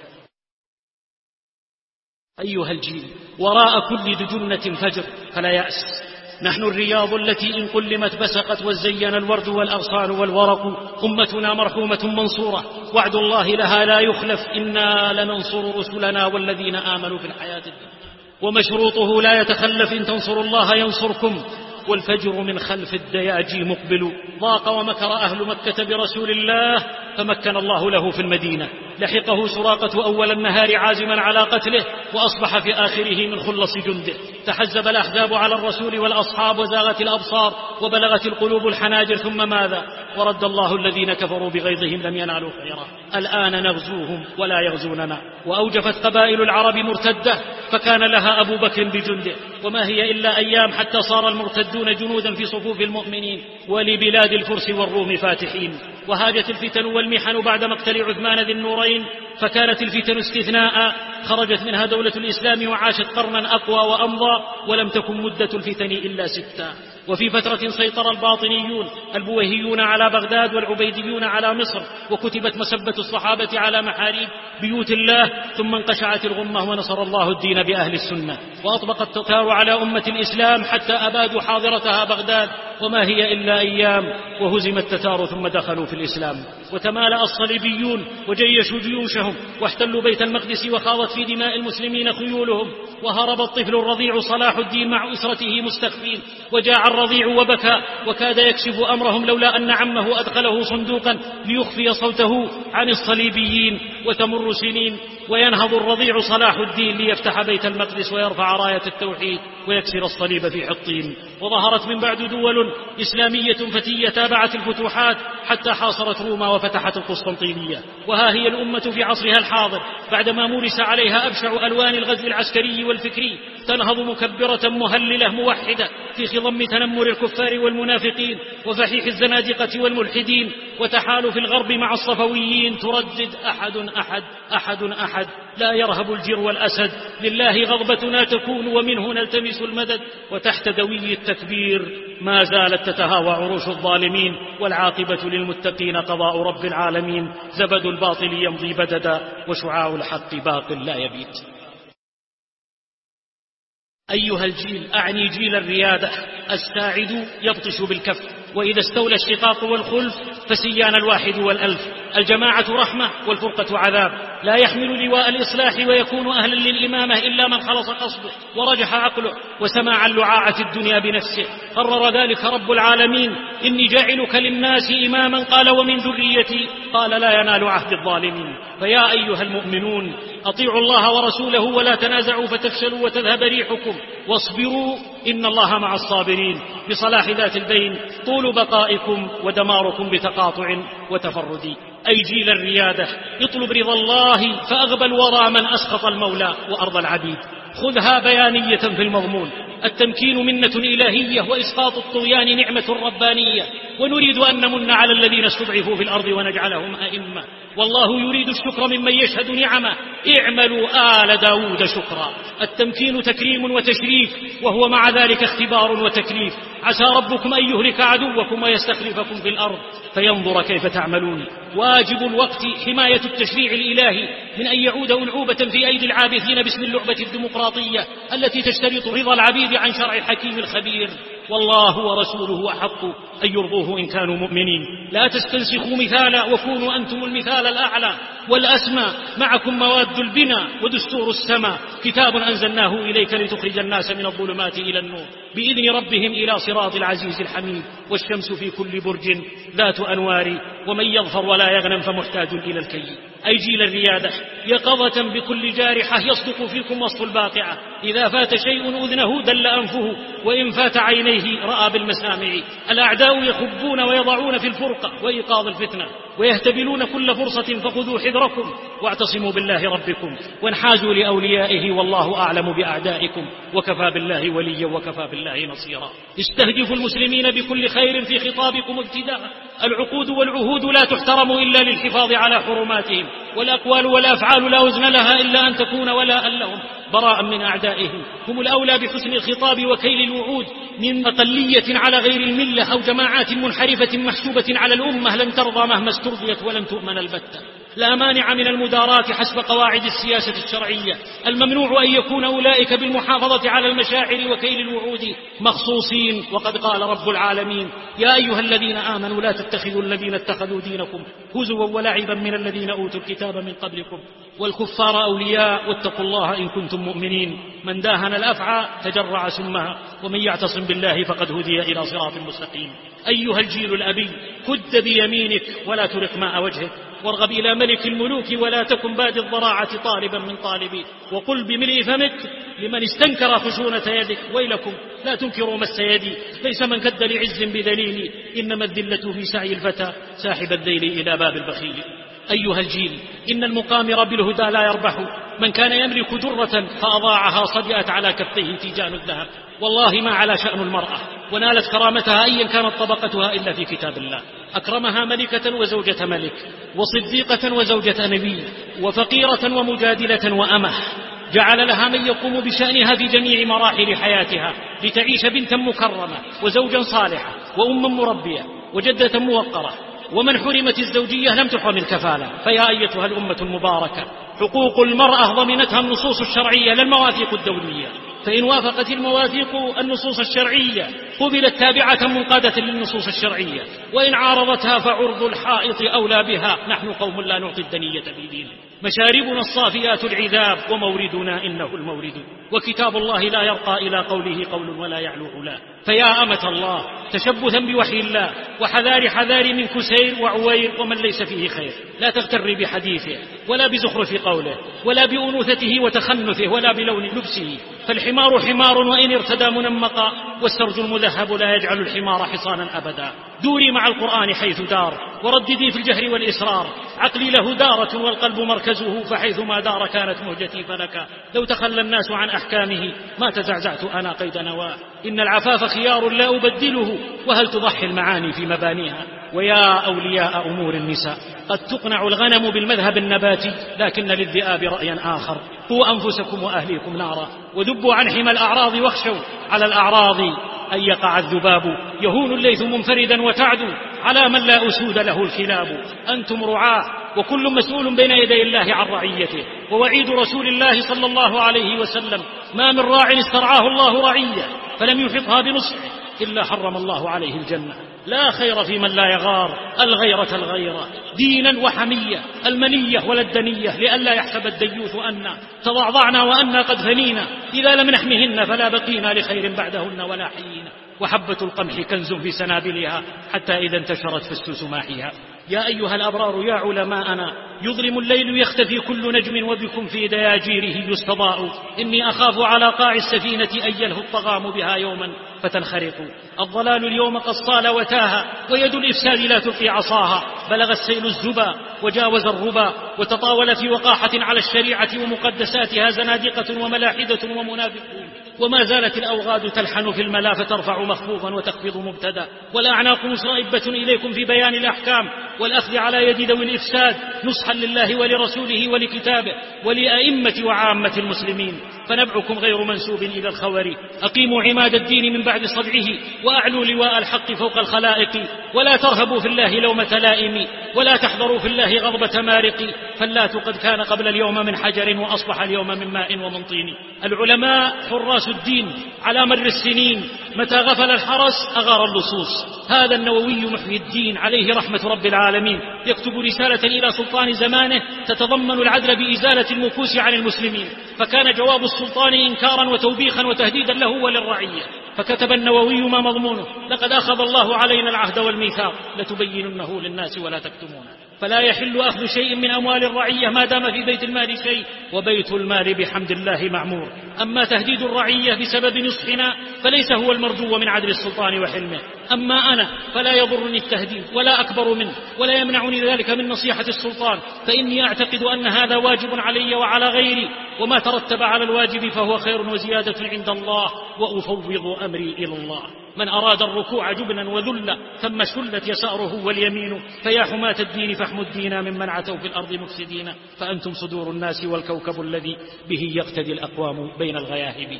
أيها الجيل وراء كل دجنة فجر فلا يأس. نحن الرياض التي إن قلمت بسقت وزين الورد والأغصان والورق. أمتنا مرحومة منصورة وعد الله لها لا يخلف إنا لننصر رسلنا والذين آمنوا في الحياة الدنيا. ومشروطه لا يتخلف إن تنصروا الله ينصركم. والفجر من خلف الدياجي مقبل. ضاق ومكر أهل مكة برسول الله فمكن الله له في المدينة لحقه سراقة أول النهار عازما على قتله، وأصبح في آخره من خلص جنده. تحزب الأحزاب على الرسول والأصحاب وزاغت الأبصار وبلغت القلوب الحناجر، ثم ماذا؟ ورد الله الذين كفروا بغيظهم لم ينالوا خيرا. الآن نغزوهم ولا يغزوننا. وأوجفت قبائل العرب مرتدة، فكان لها أبو بكر بجنده، وما هي إلا أيام حتى صار المرتدون جنودا في صفوف المؤمنين، ولبلاد الفرس والروم فاتحين. وهاجت الفتن والمحن بعد مقتل عثمان ذي النورين، فكانت الفتن استثناء خرجت منها دولة الإسلام وعاشت قرنا أقوى وأمضى، ولم تكن مدة الفتن إلا ستا. وفي فترة سيطر الباطنيون البويهيون على بغداد والعبيديون على مصر، وكتبت مسبة الصحابة على محاريب بيوت الله، ثم انقشعت الغمة ونصر الله الدين بأهل السنة، وأطبق التتار على أمة الإسلام حتى أبادوا حاضرتها بغداد، وما هي إلا أيام وهزم التتار ثم دخلوا في الإسلام. وتمالأ الصليبيون وجيشوا جيوشهم واحتلوا بيت المقدس، وخاضت في دماء المسلمين خيولهم، وهرب الطفل الرضيع صلاح الدين مع أسرته مستخفين، وجاع الرضيع وبكى وكاد يكشف أمرهم لولا أن عمه أدخله صندوقا ليخفي صوته عن الصليبيين. وتمر سنين وينهض الرضيع صلاح الدين ليفتح بيت المقدس ويرفع راية التوحيد ويكسر الصليب في حطين. وظهرت من بعد دول إسلامية فتية تابعت الفتوحات حتى حاصرت روما وفتحت القسطنطينية. وها هي الأمة في عصرها الحاضر بعدما مورس عليها أبشع ألوان الغزو العسكري والفكري، تنهض مكبرة مهللة موحدة في خضم تنمر الكفار والمنافقين وفحيح الزنادقة والملحدين، وتحال في الغرب مع الصفويين تردد أحد أحد أحد أحد لا يرهب الجرو الأسد، لله غضبتنا تكون ومنه نلتمس المدد. وتحت دوي التكبير ما زالت تتهاوى عروش الظالمين، والعاقبة للمتقين قضاء رب العالمين. زبد الباطل يمضي بددا وشعاع الحق باق لا يبيت. أيها الجيل، أعني جيل الريادة، الساعد يبطش بالكف، وإذا استولى الشقاق والخلف فسيان الواحد والألف. الجماعة رحمة والفرقة عذاب، لا يحمل لواء الإصلاح ويكون أهلا للإمامة إلا من خلص قصده ورجح عقله وسمع اللعاعة الدنيا بنفسه. قرر ذلك رب العالمين: إني جاعلك للناس إماما، قال ومن ذريتي، قال لا ينال عهد الظالمين. فيا أيها المؤمنون، أطيعوا الله ورسوله ولا تنازعوا فتفشلوا وتذهب ريحكم، واصبروا إن الله مع الصابرين. بصلاح ذات البين طول بقائكم ودماركم بتقاطع وتفرد. أي جيل الريادة، اطلب رضا الله فأغبى الورى من أسخط المولى وأرض العبيد. خذها بيانية في المضمون: التمكين منة إلهية، وإسقاط الطغيان نعمة ربانية، ونريد أن نمن على الذين استضعفوا في الأرض ونجعلهم أئمة، والله يريد الشكر ممن يشهد نعمه. اعملوا آل داود شكرا. التمكين تكريم وتشريف، وهو مع ذلك اختبار وتكليف. عسى ربكم أن يهلك عدوكم ويستخلفكم في الأرض فينظر كيف تعملون. واجب الوقت حماية التشريع الإلهي من أن يعود ألعوبة في أيدي العابثين باسم اللعبة الديمقراطية التي تشترط رضا العبيد عن شرع الحكيم الخبير. والله ورسوله أحق أن يرضوه إن كانوا مؤمنين. لا تستنسخوا مثالا وكونوا أنتم المثال الأعلى والأسمى. معكم مواد البناء ودستور السماء، كتاب أنزلناه إليك لتخرج الناس من الظلمات إلى النور بإذن ربهم إلى صراط العزيز الحميد. والشمس في كل برج ذات أنوار، ومن يظفر ولا يغنم فمحتاج إلى الكي. أي جيل الريادة، يقظة بكل جارحة يصدق فيكم وصف الباقعة. إذا فات شيء أذنه دل أنفه، وإن فات عينيه رأى بالمسامع. الأعداء يخبون ويضعون في الفرقة وإيقاظ الفتنة، ويهتبلون كل فرصة، فخذوا حذركم واعتصموا بالله ربكم، وانحازوا لأوليائه، والله أعلم بأعدائكم، وكفى بالله وليا وكفى بالله نصيرا. استهدفوا المسلمين بكل خير في خطابكم ابتداء. العقود والعهود لا تحترم إلا للحفاظ على حرماتهم، والأقوال والأفعال لا وزن لها إلا أن تكون ولاء لهم براء من أعدائهم. هم الأولى بحسن الخطاب وكيل الوعود من أقلية على غير الملة أو جماعات منحرفة محسوبة على الأمة لن ترضى مهما استرضيت ولن تؤمن البتة. لا مانع من المداراة حسب قواعد السياسة الشرعية. الممنوع أن يكون أولئك بالمحافظة على المشاعر وكيل الوعود مخصوصين. وقد قال رب العالمين: يا أيها الذين آمنوا لا تتخذوا الذين اتخذوا دينكم هزوا ولعبا من الذين أوتوا الكتاب من قبلكم والكفار أولياء واتقوا الله إن كنتم مؤمنين. من داهن الأفعى تجرع سمها، ومن يعتصم بالله فقد هدي إلى صراط مستقيم. أيها الجيل الأبي، كد بيمينك ولا ترق ماء وجهك، وارغب إلى ملك الملوك ولا تكن باد الضراعة طالبا من طالبي، وقل بملء فمك لمن استنكر خشونة يدك ويلكم لا تنكروا مس يدي، ليس من كد لعز بذليل، إنما الذلة في سعي الفتى ساحب الذيل إلى باب البخيل. أيها الجيل، إن المقامر بالهدى لا يربح، من كان يملك درة فأضاعها صدئت على كفيه تيجان الذهب. والله ما على شأن المرأة ونالت كرامتها أيا كانت طبقتها إلا في كتاب الله، أكرمها ملكة وزوجة ملك، وصديقة وزوجة نبي، وفقيرة ومجادلة وأمه، جعل لها من يقوم بشأنها في جميع مراحل حياتها لتعيش بنتا مكرمة وزوجا صالحا وأما مربية وجدة موقرة. ومن حرمت الزوجية لم تحرم الكفالة. فيا أيتها الأمة المباركة، حقوق المرأة ضمنتها النصوص الشرعية لا المواثيق الدولية، فإن وافقت المواثيق النصوص الشرعية قبلت تابعة منقادة للنصوص الشرعية، وإن عارضتها فعرض الحائط أولى بها. نحن قوم لا نعطي الدنية في دين، مشاربنا الصافيات العذاب، وموردنا إنه المورد، وكتاب الله لا يرقى إلى قوله قول ولا يعلو علا. فيا أمة الله، تشبثا بوحي الله وحذار حذار من كسير وعوير ومن ليس فيه خير، لا تغتر بحديثه ولا بزخرف قوله ولا بأنوثته وتخنثه ولا بلون لبسه، فالحمار حمار وإن ارتدى منمقا، والسرج المذهب لا يجعل الحمار حصانا أبدا. دوري مع القرآن حيث دار، ورددي في الجهر والإسرار، عقلي له دارة والقلب مركزه، فحيثما دار كانت مهجتي فلك. لو تخلى الناس عن أحكامه ما تزعزعت أنا قيد نواه. إن العفاف خيار لا أبدله، وهل تضحي المعاني في مبانيها. ويا أولياء أمور النساء، قد تقنع الغنم بالمذهب النباتي، لكن للذئاب رأيا آخر. قوا أنفسكم وأهليكم نارا، ودبوا عن حمى الأعراض، واخشوا على الأعراض أن يقع الذباب. يهون الليث منفردا وتعدو على من لا أسود له الكلاب. أنتم رعاة وكل مسؤول بين يدي الله عن رعيته، ووعيد رسول الله صلى الله عليه وسلم: ما من راع استرعاه الله رعية فلم يحطها بنصحه إلا حرم الله عليه الجنة. لا خير في من لا يغار الغيرة الغيرة دينا وحمية، المنية ولا الدنية، لئلا يحسب الديوث أنا تضعضعنا وأنا قد فنينا، إذا لم نحمهن فلا بقينا لخير بعدهن ولا حيينا. وحبة القمح كنز في سنابلها حتى إذا انتشرت فسوس ماحها. يا أيها الأبرار يا علماءنا، يظلم الليل يختفي كل نجم، وبكم في دياجيره يستضاء. إني أخاف على قاع السفينة أن يلهو الطغام بها يوما فتنخرق. الضلال اليوم قد صال وتاها، ويد الإفساد لا تلقي عصاها. بلغ السيل الزبا وجاوز الربا، وتطاول في وقاحة على الشريعة ومقدساتها زنادقة وملاحدة ومنافقون. وما زالت الأوغاد تلحن في الملا، فترفع مخفوضا وتخفض مبتدا. والأعناق مصائبة إليكم في بيان الأحكام والأخذ على يد ذوي الإفساد، نصحا لله ولرسوله ولكتابه ولأئمة وعامة المسلمين. فنبعكم غير منسوب إلى الخور. أقيموا عماد الدين من بعد صدعه، وأعلوا لواء الحق فوق الخلائق. ولا ترهبوا في الله لومة لائم، ولا تحذروا في الله غضبة مارق. فاللات قد كان قبل اليوم من حجر، وأصبح اليوم من ماء ومن طين. العلماء حراس الدين على مر السنين، متى غفل الحرس أغار اللصوص. هذا النووي محيي الدين عليه رحمة رب العالمين يكتب رسالة إلى سلطان زمانه تتضمن العدل بإزالة المكوس عن المسلمين، فكان جواب السلطان إنكارا وتوبيخا وتهديدا له وللرعية. فكتب النووي ما مضمونه: لقد أخذ الله علينا العهد والميثاق لتبيننه للناس ولا تكتمونه. فلا يحل أخذ شيء من أموال الرعية ما دام في بيت المال شيء، وبيت المال بحمد الله معمور. أما تهديد الرعية بسبب نصحنا فليس هو المرجو من عدل السلطان وحلمه. أما أنا فلا يضرني التهديد ولا أكبر منه، ولا يمنعني ذلك من نصيحة السلطان، فإني أعتقد أن هذا واجب علي وعلى غيري، وما ترتب على الواجب فهو خير وزيادة عند الله، وأفوض أمري إلى الله. من أراد الركوع جبنا وذلا ثم شلت يساره واليمين. فيا حماة الدين فاحموا الدين ممن عتوا في الأرض مفسدين، فأنتم صدور الناس والكوكب الذي به يقتدي الأقوام بين الغياهب.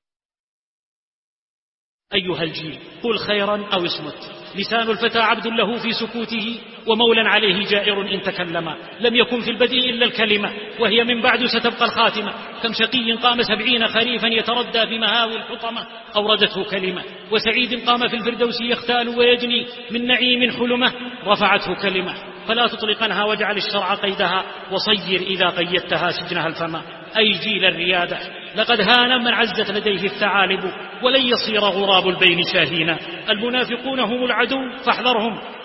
أيها الجيل، قل خيرا أو اصمت. لسان الفتى عبد له في سكوته، ومولا عليه جائر إن تكلم. لم يكن في البدء إلا الكلمة، وهي من بعد ستبقى الخاتمة. كم شقي قام سبعين خريفا يتردى في مهاوي الحطمة أوردته كلمة، وسعيد قام في الفردوس يختال ويجني من نعيم حلمة رفعته كلمة. فلا تطلقنها واجعل الشرع قيدها، وصير إذا قيدتها سجنها الفما. أي جيل الريادة، لقد هان من عزت لديه الثعالب، ولن يصير غراب البين شاهينا. المنافقون هم العدو فاحذرهم،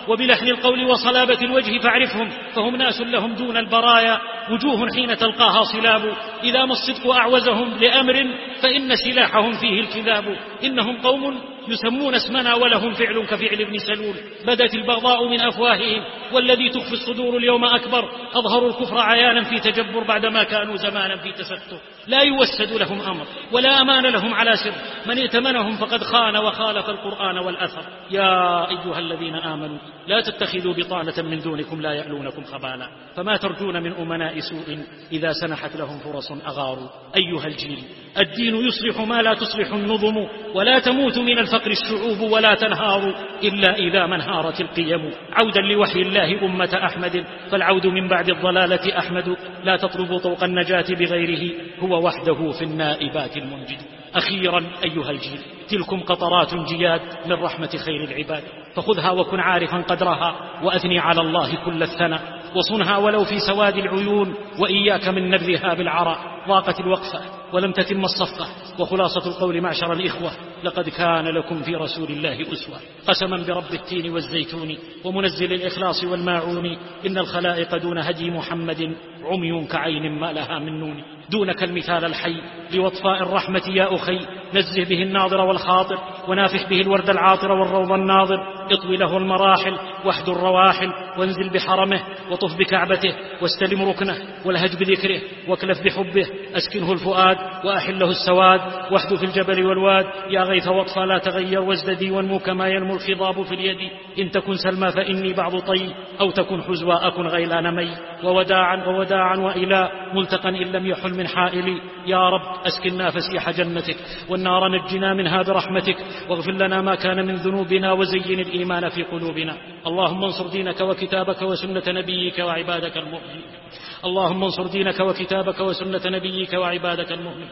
وبلحن القول وصلابة الوجه فاعرفهم، فهم ناس لهم دون البرايا وجوه حين تلقاها صلاب، إذا ما الصدق أعوزهم لأمر فإن سلاحهم فيه الكذاب. إنهم قوم يسمون اسمنا ولهم فعل كفعل ابن سلول، بدت البغضاء من أفواههم والذي تخفي الصدور اليوم أكبر، أظهروا الكفر عيانا في تجبر بعدما كانوا زمانا في تستر. لا يوسد لهم أمر ولا أمان لهم على سر، من ائتمنهم فقد خان وخالف القرآن والأثر. يا أيها الذين آمنوا لا تتخذوا بطانة من دونكم لا يألونكم خبالا، فما ترجون من أمناء سوء إذا سنحت لهم فرص أغاروا. أيها الجيل الدين يصلح ما لا تصلح النظم، ولا تموت من الفقر الشعوب ولا تنهار إلا إذا ما انهارت القيم. عودا لوحي الله أمة أحمد، فالعود من بعد الضلالة أحمد، لا تطلبوا طوق النجاة بغيره، هو وحده في النائبات المنجد. أخيرا أيها الجيل تلكم قطرات جياد من رحمة خير العباد، فخذها وكن عارفا قدرها، وأثني على الله كل الثنى، وصنها ولو في سواد العيون، وإياك من نبذها بالعراء. ضاقت الوقفة ولم تتم الصفة، وخلاصة القول معشر الإخوة لقد كان لكم في رسول الله أسوة. قسما برب التين والزيتون ومنزل الإخلاص والماعون، إن الخلائق دون هدي محمد عمي كعين ما لها من نون. دونك المثال الحي لوطفاء الرحمة يا أخي، نزه به الناظر والخاطر، ونافح به الورد العاطر والروض الناظر. اطوي له المراحل واحد الرواحل، وانزل بحرمه وطف بكعبته، واستلم ركنه والهج بذكره، واكلف بحبه أسكنه الفؤاد، وأحله السواد وحده في الجبل والواد. يا غيث وطفى لا تغير وازددي، وانمو كما ينمو الخضاب في اليد. إن تكن سلمى فإني بعض طي، أو تكن حزوى أكن غيلان مي. ووداعا ووداعا وإلى ملتقى إن لم يحل من حائلي. يا رب أسكننا فسيح جنتك، والنار نجنا منها برحمتك، واغفر لنا ما كان من ذنوبنا، وزين الإيمان في قلوبنا. اللهم انصر دينك وكتابك وسنة نبيك وعبادك المؤمنين. اللهم انصر دينك وكتابك وسنة نبيك وعبادك المؤمنين.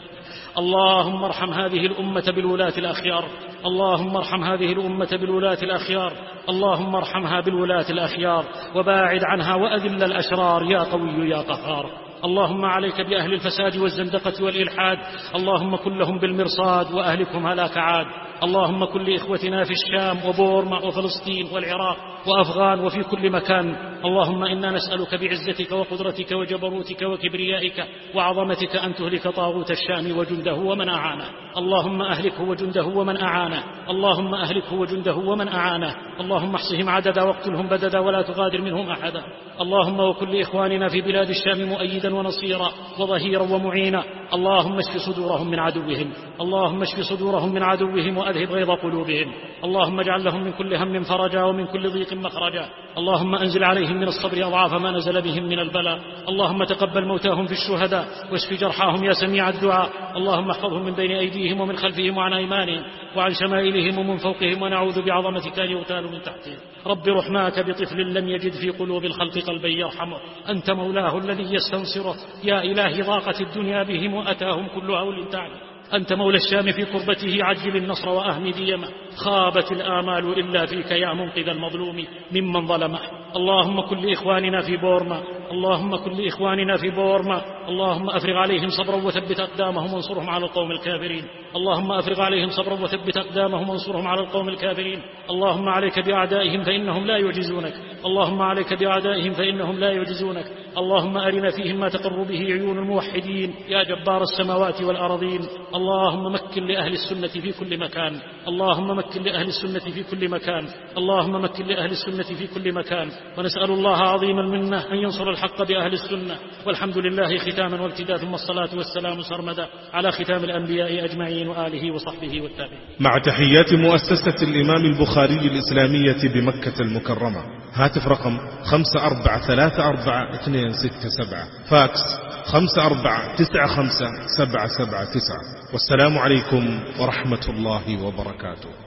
اللهم ارحم هذه الأمة بالولاة الأخيار، اللهم ارحم هذه الأمة بالولاة الأخيار، اللهم ارحمها بالولاة الأخيار، وباعد عنها وأذل الأشرار يا قوي يا قهار. اللهم عليك بأهل الفساد والزندقة والإلحاد، اللهم كن لهم بالمرصاد وأهلكم هلاك عاد. اللهم كن لإخوتنا في الشام وبورما وفلسطين والعراق وأفغان وفي كل مكان. اللهم إنا نسألك بعزتك وقدرتك وجبروتك وكبريائك وعظمتك أن تهلك طاغوت الشام وجنده ومن أعانه. اللهم أهلكه وجنده ومن أعانه، اللهم أهلكه وجنده ومن أعانه. اللهم احصهم عددا واقتلهم بددا ولا تغادر منهم أحدا. اللهم وكن لإخواننا في بلاد الشام مؤيدا ونصيرا وظهيرا ومعينا. اللهم اشف صدورهم من عدوهم، اللهم اشف صدورهم من عدوهم وأذهب غيظ قلوبهم. اللهم اجعل لهم من كل هم فرجا ومن كل ضيق مخرجا. اللهم أنزل عليهم من الصبر أضعاف ما نزل بهم من البلاء. اللهم تقبل موتاهم في الشهداء واشف جرحاهم يا سميع الدعاء. اللهم احفظهم من بين أيديهم ومن خلفهم وعن أيمانهم وعن شمائلهم ومن فوقهم، ونعوذ بعظمتك أن يغتالوا من تحتهم. رب رحماك بطفل لم يجد في قلوب الخلق قلبا يرحمه، أنت مولاه الذي يستنصره. يا إلهي ضاقت الدنيا بهم وأتاهم كل هول تعلم. أنت مولى الشام في كربته عجل النصر وأهن ديمه. خابت الآمال إلا فيك يا منقذ المظلوم ممن ظلمه. اللهم كن لإخواننا في بورما، اللهم كن لإخواننا في بورما. اللهم أفرغ عليهم صبرا وثبت أقدامهم وانصرهم على القوم الكافرين. اللهم أفرغ عليهم صبرا وثبت أقدامهم وانصرهم على القوم الكافرين. اللهم عليك بأعدائهم فإنهم لا يعجزونك، اللهم عليك بأعدائهم فإنهم لا يعجزونك. اللهم أرنا فيهم ما تقر به عيون الموحدين يا جبار السماوات والأرضين. اللهم مكن لأهل السنة في كل مكان، اللهم مكن لأهل السنة في كل مكان، اللهم مكن لأهل السنة في كل مكان. ونسأل الله عظيم المنة أن ينصر الحق بأهل السنة. والحمد لله ختاما وابتداء، ثم الصلاة والسلام سرمدا على ختام الأنبياء أجمعين وآله وصحبه والتابعين. مع تحيات مؤسسة الإمام البخاري الإسلامية بمكة المكرمة. هاتف رقم خمسة أربعة ثلاثة أربعة اثنين ستة سبعة، فاكس خمسة أربعة تسعة خمسة سبعة سبعة تسعة. والسلام عليكم ورحمة الله وبركاته.